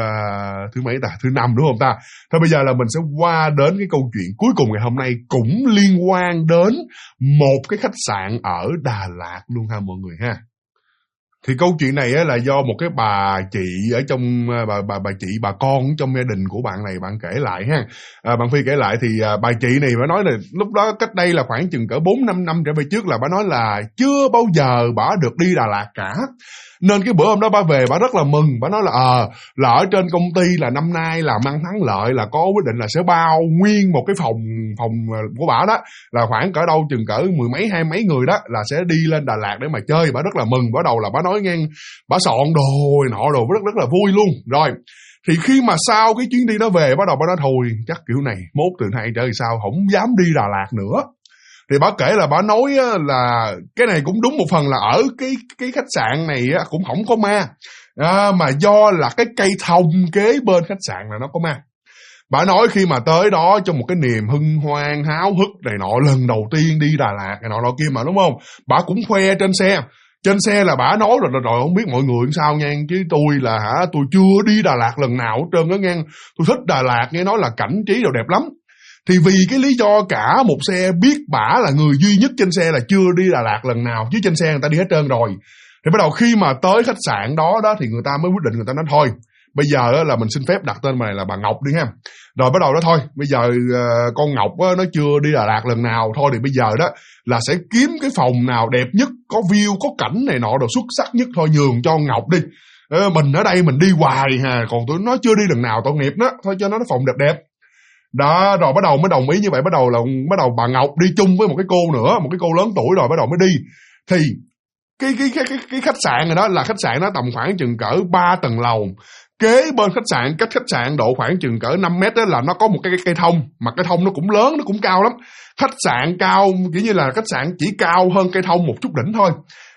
thứ mấy ta? Thứ 5 đúng không ta? Thôi bây giờ là mình sẽ qua đến cái câu chuyện cuối cùng ngày hôm nay, cũng liên quan đến một cái khách sạn ở Đà Lạt luôn ha mọi người ha. Thì câu chuyện này á, là do một cái bà chị ở trong bà con trong gia đình của bạn này bạn kể lại ha. Bạn Phi kể lại thì bà chị này bà nói là lúc đó cách đây là khoảng chừng cỡ 4-5 năm trở về trước là bà nói là chưa bao giờ bà được đi Đà Lạt cả. Nên cái bữa hôm đó bà về bà rất là mừng, bà nói là ở trên công ty là năm nay làm ăn thắng lợi, là có quyết định là sẽ bao nguyên một cái phòng của bà đó là khoảng cỡ đâu chừng cỡ 10 mấy 20 mấy người đó là sẽ đi lên Đà Lạt để mà chơi. Bà rất là mừng, bắt đầu là bà nói ngang, bà soạn đồ nọ đồ rất là vui luôn. Rồi thì khi mà sau cái chuyến đi đó về, bắt đầu bà nói thôi chắc kiểu này mốt từ nay trở về sau không dám đi Đà Lạt nữa. Thì bà kể là bà nói là cái này cũng đúng một phần là ở cái khách sạn này cũng không có ma, mà do là cái cây thông kế bên khách sạn là nó có ma. Bà nói khi mà tới đó trong một cái niềm hân hoan háo hức này nọ, lần đầu tiên đi Đà Lạt này nọ kia mà, đúng không? Bà cũng khoe trên xe. Trên xe là bà nói rồi không biết mọi người sao nha, chứ tôi là tôi chưa đi Đà Lạt lần nào hết trơn á nha. Tôi thích Đà Lạt, nghe nói là cảnh trí đồ đẹp lắm. Thì vì cái lý do cả một xe biết bả là người duy nhất trên xe là chưa đi Đà Lạt lần nào, chứ trên xe người ta đi hết trơn rồi. Thì bắt đầu khi mà tới khách sạn đó thì người ta mới quyết định, người ta nói thôi bây giờ là mình xin phép đặt tên này là bà Ngọc đi ha. Rồi bắt đầu đó thôi bây giờ con Ngọc nó chưa đi Đà Lạt lần nào, thôi thì bây giờ đó là sẽ kiếm cái phòng nào đẹp nhất, có view có cảnh này nọ đồ xuất sắc nhất thôi, nhường cho Ngọc đi. Mình ở đây mình đi hoài còn tụi nó chưa đi lần nào tội nghiệp đó, thôi cho nó phòng đẹp đẹp đó. Rồi bắt đầu mới đồng ý như vậy, bắt đầu bà Ngọc đi chung với một cái cô nữa, một cái cô lớn tuổi rồi bắt đầu mới đi. Thì cái khách sạn này đó là khách sạn nó tầm khoảng chừng cỡ 3 tầng lầu. Kế bên khách sạn, cách khách sạn độ khoảng chừng cỡ 5 mét đó là nó có một cái cây thông, mà cây thông nó cũng lớn, nó cũng cao lắm. Khách sạn cao kiểu như là khách sạn chỉ cao hơn cây thông một chút đỉnh thôi.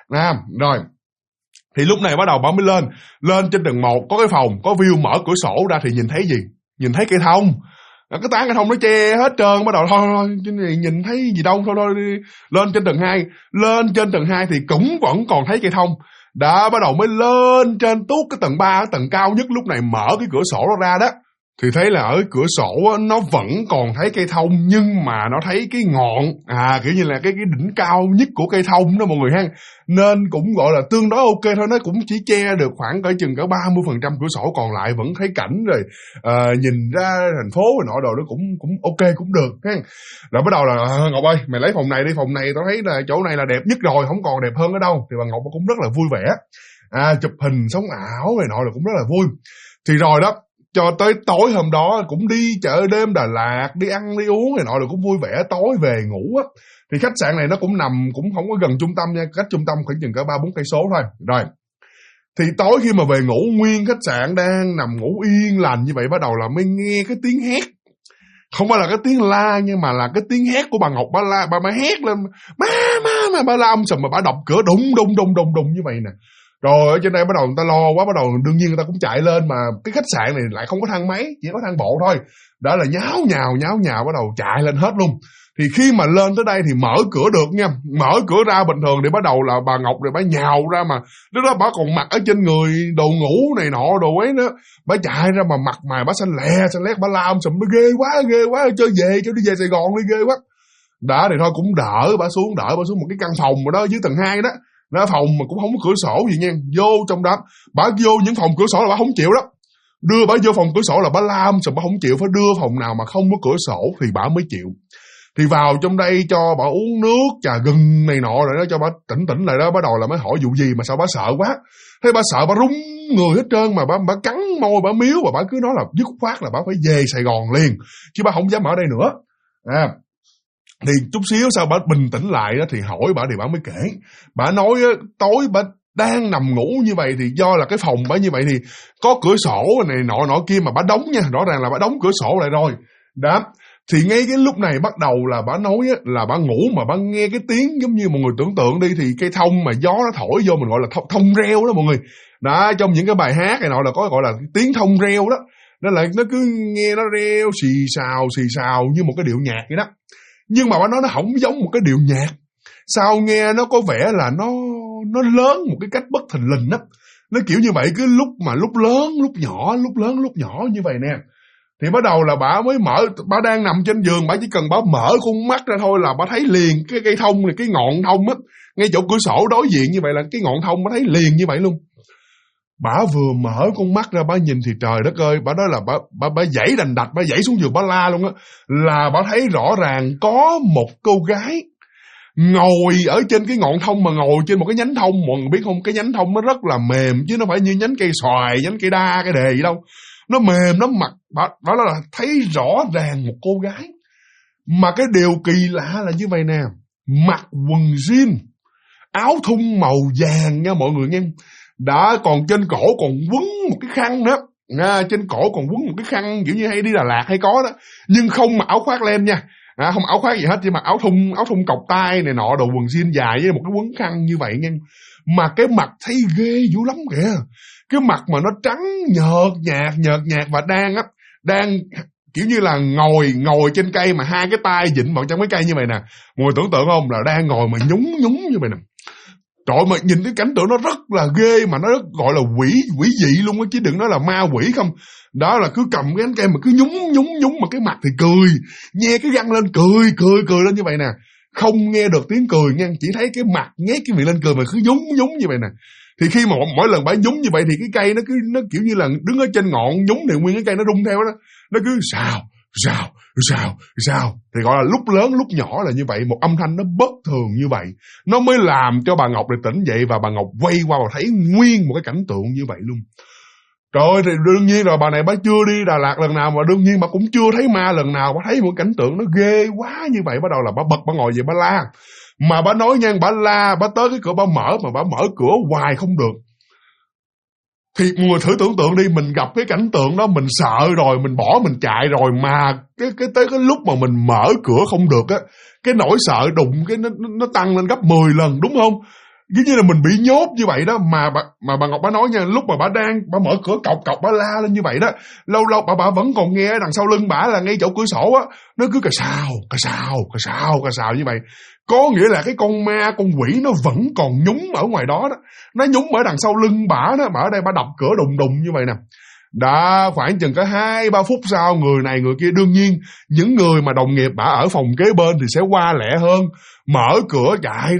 Rồi thì lúc này bắt đầu bà mới lên trên tầng 1 có cái phòng, có view, mở cửa sổ ra thì nhìn thấy gì? Nhìn thấy cây thông. Cái tán cây thông nó che hết trơn. Bắt đầu thôi nhìn thấy gì đâu, thôi đi. Lên trên tầng 2. Lên trên tầng 2 thì cũng vẫn còn thấy cây thông. Đã bắt đầu mới lên trên tuốt cái tầng 3, tầng cao nhất. Lúc này mở cái cửa sổ đó ra đó thì thấy là ở cửa sổ nó vẫn còn thấy cây thông, nhưng mà nó thấy cái ngọn, kiểu như là cái đỉnh cao nhất của cây thông đó mọi người ha. Nên cũng gọi là tương đối ok thôi, nó cũng chỉ che được khoảng cỡ chừng cỡ 30% cửa sổ, còn lại vẫn thấy cảnh rồi nhìn ra thành phố rồi nọ đồ, nó cũng ok, cũng được ha. Rồi bắt đầu là Ngọc ơi mày lấy phòng này đi, phòng này tao thấy là chỗ này là đẹp nhất rồi, không còn đẹp hơn ở đâu. Thì bà Ngọc cũng rất là vui vẻ, chụp hình sống ảo rồi nọ rồi cũng rất là vui. Thì rồi đó, cho tới tối hôm đó cũng đi chợ đêm Đà Lạt, đi ăn đi uống này nọ rồi cũng vui vẻ. Tối về ngủ á. Thì khách sạn này nó cũng nằm cũng không có gần trung tâm nha, cách trung tâm khoảng chừng cỡ 3-4 cây số thôi. Rồi thì tối khi mà về ngủ, nguyên khách sạn đang nằm ngủ yên lành như vậy, bắt đầu là mới nghe cái tiếng hét. Không phải là cái tiếng la, nhưng mà là cái tiếng hét của bà Ngọc. Bà la, bà hét lên má bà la sùm, mà bà đập cửa đùng như vậy nè. Rồi ở trên đây bắt đầu người ta lo quá, bắt đầu đương nhiên người ta cũng chạy lên, mà cái khách sạn này lại không có thang máy, chỉ có thang bộ thôi. Đó là nháo nhào bắt đầu chạy lên hết luôn. Thì khi mà lên tới đây thì mở cửa được nha, mở cửa ra bình thường thì bắt đầu là bà Ngọc rồi bà nhào ra, mà lúc đó bà còn mặc ở trên người đồ ngủ này nọ đồ ấy nữa, bà chạy ra mà mặt mày bà xanh lét, bà la sùm, bà ghê quá, cho đi về Sài Gòn đi, ghê quá. Đó thì thôi cũng đỡ bà xuống một cái căn phòng ở đó dưới tầng 2 đó. Nó phòng mà cũng không có cửa sổ gì nha. Vô trong đó, bà vô những phòng cửa sổ là bà không chịu đó. Đưa bà vô phòng cửa sổ là bà la sùm, bà không chịu. Phải đưa phòng nào mà không có cửa sổ thì bà mới chịu. Thì vào trong đây cho bà uống nước, trà gừng này nọ rồi đó, cho bà tỉnh lại đó. Bắt đầu là mới hỏi vụ gì mà sao bà sợ quá. Thế bà sợ bà rúng người hết trơn, mà bà cắn môi, bà miếu, và bà cứ nói là dứt khoát là bà phải về Sài Gòn liền, chứ bà không dám ở đây nữa. Thì chút xíu sau bà bình tĩnh lại đó, thì hỏi bà thì bà mới kể. Bà nói tối bà đang nằm ngủ như vậy, thì do là cái phòng bà như vậy thì có cửa sổ này nọ kia mà bà đóng nha, rõ ràng là bà đóng cửa sổ lại rồi. Đó. Thì ngay cái lúc này bắt đầu là bà nói là bà ngủ mà bà nghe cái tiếng giống như mọi người tưởng tượng đi, thì cây thông mà gió nó thổi vô mình gọi là thông reo đó mọi người. Đó, trong những cái bài hát này nọ là có gọi là tiếng thông reo đó. Nó lại nó cứ nghe nó reo xì xào như một cái điệu nhạc vậy đó. Nhưng mà bà nói nó không giống một cái điệu nhạc. Sao nghe nó có vẻ là nó lớn một cái cách bất thình lình đó. Nó kiểu như vậy, cứ lúc lớn lúc nhỏ như vậy nè. Thì bắt đầu là bà mới mở, bà đang nằm trên giường, bà chỉ cần bà mở con mắt ra thôi là bà thấy liền cái cây thông này, cái ngọn thông á, ngay chỗ cửa sổ đối diện như vậy là cái ngọn thông, bà thấy liền như vậy luôn. Bà vừa mở con mắt ra, bà nhìn thì trời đất ơi, bà nói là bà giãy đành đạch, bà giãy xuống giường bà la luôn á, là bà thấy rõ ràng có một cô gái ngồi ở trên cái ngọn thông, mà ngồi trên một cái nhánh thông. Mọi người biết không, cái nhánh thông nó rất là mềm chứ nó phải như nhánh cây xoài, nhánh cây đa, cây đề gì đâu. Nó mềm, nó mặt, đó là thấy rõ ràng một cô gái. Mà cái điều kỳ lạ là như vậy nè, mặc quần jean, áo thun màu vàng nha mọi người nghe. Đã còn trên cổ còn quấn một cái khăn nữa. Trên cổ còn quấn một cái khăn kiểu như hay đi Đà Lạt hay có đó. Nhưng không mặc áo khoác len nha. Không áo khoác gì hết, chỉ mặc áo thun cộc tay này nọ, đồ quần jean dài với một cái quấn khăn như vậy nha. Mà cái mặt thấy ghê dữ lắm kìa. Cái mặt mà nó trắng nhợt nhạt và đang kiểu như là ngồi trên cây mà hai cái tay vịn vào trong cái cây như vậy nè. Mọi người tưởng tượng không, là đang ngồi mà nhúng như vậy nè. Trời, mà nhìn cái cảnh tượng nó rất là ghê, mà nó rất gọi là quỷ dị luôn á, chứ đừng nói là ma quỷ không. Đó là cứ cầm cái cánh cây mà cứ nhúng mà cái mặt thì cười, nghe cái răng lên cười lên như vậy nè. Không nghe được tiếng cười nha, chỉ thấy cái mặt nhét cái miệng lên cười mà cứ nhúng như vậy nè. Thì khi mà mỗi lần bà nhúng như vậy thì cái cây nó kiểu như là đứng ở trên ngọn nhúng thì nguyên cái cây nó rung theo đó. Nó cứ sao thì gọi là lúc lớn lúc nhỏ là như vậy, một âm thanh nó bất thường như vậy, nó mới làm cho bà Ngọc để tỉnh dậy, và bà Ngọc quay qua và thấy nguyên một cái cảnh tượng như vậy luôn. Trời, thì đương nhiên rồi, bà này bà chưa đi Đà Lạt lần nào, mà đương nhiên bà cũng chưa thấy ma lần nào. Bà thấy một cảnh tượng nó ghê quá như vậy, bắt đầu là bà bật, bà ngồi dậy bà la. Mà bà nói nha, bà la, bà tới cái cửa bà mở, mà bà mở cửa hoài không được. Thì mọi người thử tưởng tượng đi, mình gặp cái cảnh tượng đó, mình sợ rồi, mình bỏ, mình chạy rồi, mà cái tới cái lúc mà mình mở cửa không được á, cái nỗi sợ đụng cái nó tăng lên gấp 10 lần, đúng không? Cứ như là mình bị nhốt như vậy đó. Mà bà Ngọc bà nói nha, lúc mà bà mở cửa cọc bà la lên như vậy đó, lâu bà vẫn còn nghe đằng sau lưng bà là ngay chỗ cửa sổ á, nó cứ cà xào như vậy. Có nghĩa là cái con ma, con quỷ nó vẫn còn nhúng ở ngoài đó. Nó nhúng ở đằng sau lưng bả đó, bả ở đây bả đập cửa đùng như vậy nè. Đã khoảng chừng có 2-3 phút sau, người này người kia, đương nhiên những người mà đồng nghiệp bả ở phòng kế bên thì sẽ qua lẹ hơn, mở cửa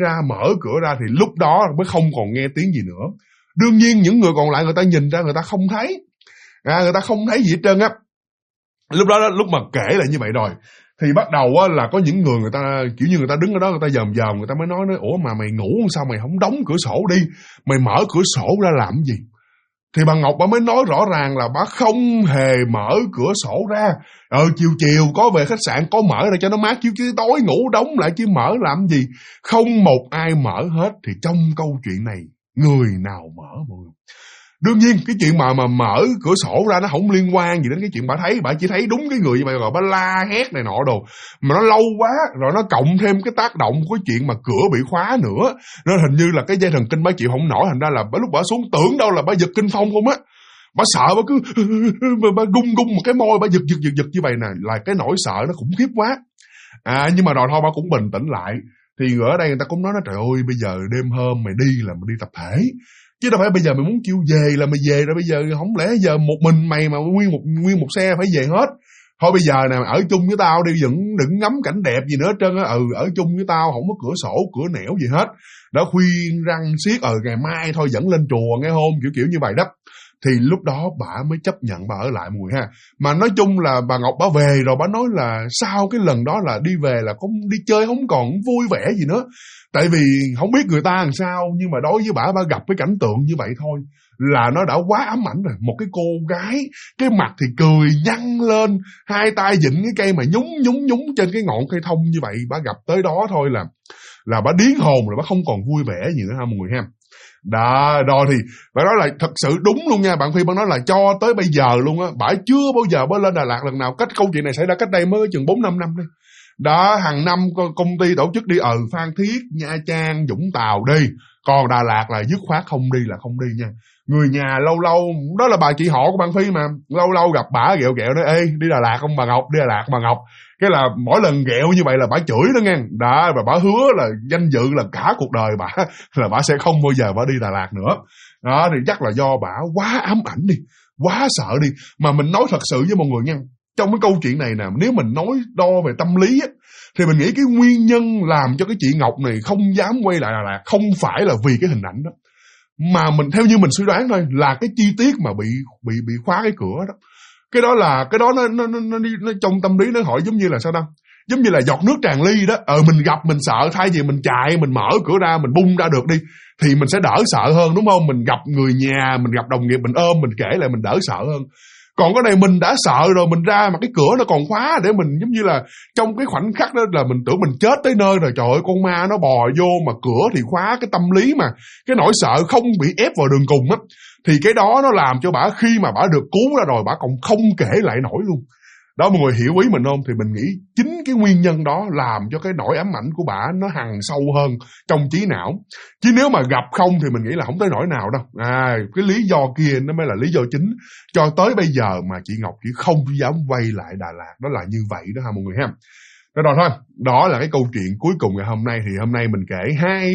ra thì lúc đó mới không còn nghe tiếng gì nữa. Đương nhiên những người còn lại người ta nhìn ra, người ta không thấy, người ta không thấy gì hết trơn á. Lúc đó lúc mà kể lại như vậy rồi thì bắt đầu á là có những người ta kiểu như người ta đứng ở đó, người ta dòm người ta mới nói ủa mà mày ngủ sao mày không đóng cửa sổ đi, mày mở cửa sổ ra làm gì? Thì bà Ngọc bà mới nói rõ ràng là bà không hề mở cửa sổ ra. Chiều có về khách sạn có mở ra cho nó mát, chứ tối ngủ đóng lại chứ mở làm gì? Không một ai mở hết. Thì trong câu chuyện này người nào mở mọi người? Đương nhiên cái chuyện mà mở cửa sổ ra nó không liên quan gì đến cái chuyện bà thấy. Bà chỉ thấy đúng cái người như vậy rồi bà la hét này nọ đồ. Mà nó lâu quá rồi, nó cộng thêm cái tác động của cái chuyện mà cửa bị khóa nữa, nên hình như là cái dây thần kinh bà chịu không nổi. Thành ra là lúc bà xuống tưởng đâu là bà giật kinh phong không á. Bà sợ, bà cứ bà gung một cái môi, bà giật như vậy nè. Là cái nỗi sợ nó khủng khiếp quá. Nhưng mà rồi thôi bà cũng bình tĩnh lại. Thì ở đây người ta cũng nói trời ơi, bây giờ đêm hôm mày đi là mày đi tập thể, chứ đâu phải bây giờ mày muốn kêu về là mày về rồi. Bây giờ không lẽ giờ một mình mày mà nguyên một xe phải về hết. Thôi bây giờ nè, ở chung với tao đi, đừng ngắm cảnh đẹp gì nữa hết trơn á. Ở chung với tao, không có cửa sổ cửa nẻo gì hết. Đã khuyên răng xiết ngày mai thôi dẫn lên chùa nghe hôn, kiểu như vậy đó. Thì lúc đó bà mới chấp nhận bà ở lại mọi người ha. Mà nói chung là bà Ngọc bà về rồi bà nói là sau cái lần đó là đi về là không đi chơi không còn vui vẻ gì nữa. Tại vì không biết người ta làm sao, nhưng mà đối với bà gặp cái cảnh tượng như vậy thôi là nó đã quá ám ảnh rồi. Một cái cô gái, cái mặt thì cười nhăn lên, hai tay vịn cái cây mà nhúng trên cái ngọn cây thông như vậy. Bà gặp tới đó thôi là bà điên hồn rồi, bà không còn vui vẻ gì nữa ha mọi người ha. Đó thì bà nói là thật sự đúng luôn nha. Bạn Phi nói là cho tới bây giờ luôn á, bà chưa bao giờ bà lên Đà Lạt lần nào. Câu chuyện này xảy ra cách đây mới chừng 4-5 năm đi. Đó, hàng năm công ty tổ chức đi Phan Thiết, Nha Trang, Vũng Tàu đi. Còn Đà Lạt là dứt khoát không đi là không đi nha. Người nhà lâu đó là bà chị họ của bạn Phi mà, lâu gặp bà ghẹo nói ê đi Đà Lạt không bà Ngọc, đi Đà Lạt bà Ngọc. Cái là mỗi lần ghẹo như vậy là bà chửi đó nghe. Đó, và bà hứa là danh dự là cả cuộc đời bà là bà sẽ không bao giờ bà đi Đà Lạt nữa. Đó thì chắc là do bà quá ám ảnh đi, quá sợ đi. Mà mình nói thật sự với mọi người nha, trong cái câu chuyện này nè, nếu mình nói đo về tâm lý á, thì mình nghĩ cái nguyên nhân làm cho cái chị Ngọc này không dám quay lại Đà Lạt không phải là vì cái hình ảnh đó, mà mình theo như mình suy đoán thôi, là cái chi tiết mà bị khóa cái cửa đó. Cái đó nó trong tâm lý nó hỏi giống như là sao đâu, giống như là giọt nước tràn ly đó. Mình gặp mình sợ, thay vì mình chạy mình mở cửa ra mình bung ra được đi thì mình sẽ đỡ sợ hơn, đúng không? Mình gặp người nhà, mình gặp đồng nghiệp, mình ôm mình kể lại mình đỡ sợ hơn. Còn cái này mình đã sợ rồi, mình ra mà cái cửa nó còn khóa, để mình giống như là trong cái khoảnh khắc đó là mình tưởng mình chết tới nơi rồi. Trời ơi, con ma nó bò vô mà cửa thì khóa. Cái tâm lý mà cái nỗi sợ không bị ép vào đường cùng á, thì cái đó nó làm cho bả khi mà bả được cứu ra rồi bả còn không kể lại nổi luôn. Đó, mọi người hiểu ý mình không? Thì mình nghĩ chính cái nguyên nhân đó làm cho cái nỗi ám ảnh của bả nó hằn sâu hơn trong trí não. Chứ nếu mà gặp không thì mình nghĩ là không tới nỗi nào đâu. Cái lý do kia nó mới là lý do chính cho tới bây giờ mà chị Ngọc chỉ không dám quay lại Đà Lạt. Đó là như vậy đó ha mọi người ha. Rồi thôi, đó là cái câu chuyện cuối cùng ngày hôm nay. Thì hôm nay mình kể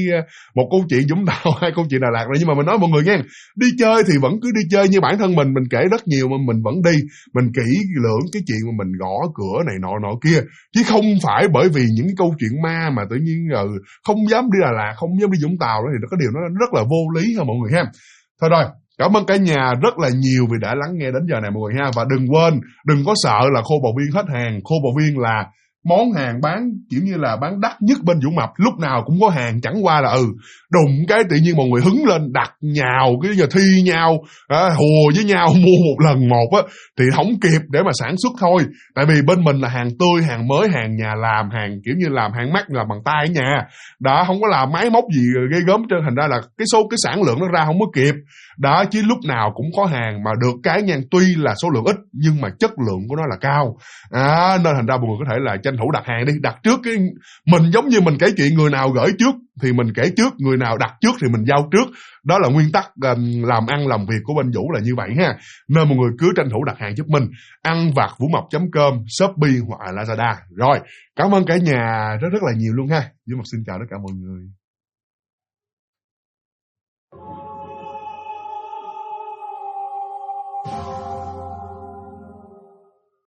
một câu chuyện Vũng Tàu, 2 câu chuyện Đà Lạt rồi. Nhưng mà mình nói mọi người nghe, đi chơi thì vẫn cứ đi chơi như bản thân mình kể rất nhiều mà mình vẫn đi. Mình kỹ lưỡng cái chuyện mà mình gõ cửa này nọ kia. Chứ không phải bởi vì những cái câu chuyện ma mà tự nhiên không dám đi Đà Lạt, không dám đi Vũng Tàu đó, thì có điều nó rất là vô lý ha mọi người ha. Thôi rồi, cảm ơn cả nhà rất là nhiều vì đã lắng nghe đến giờ này mọi người ha. Và đừng quên, đừng có sợ là khô bò viên hết hàng. Khô bò viên là món hàng bán kiểu như là bán đắt nhất bên Vũng Mập, lúc nào cũng có hàng, chẳng qua là đụng cái tự nhiên mọi người hứng lên đặt nhào, cái giờ thi nhau hùa với nhau mua một lần một á thì không kịp để mà sản xuất thôi. Tại vì bên mình là hàng tươi, hàng mới, hàng nhà làm, hàng kiểu như làm hàng mắt, làm bằng tay ở nhà đó, không có làm máy móc gì ghê gớm trên, thành ra là cái sản lượng nó ra không có kịp đó. Chứ lúc nào cũng có hàng, mà được cái nha, tuy là số lượng ít nhưng mà chất lượng của nó là cao nên thành ra mọi người có thể là tranh thủ đặt hàng đi, đặt trước cái mình giống như mình kể chuyện, người nào gửi trước thì mình kể trước, người nào đặt trước thì mình giao trước. Đó là nguyên tắc làm ăn làm việc của bên Vũ là như vậy ha. Nên mọi người cứ tranh thủ đặt hàng giúp mình. Ăn vặt vuongmập.com, Shopee hoặc là Lazada. Rồi, cảm ơn cả nhà rất là nhiều luôn ha. Vũ Mập xin chào tất cả mọi người.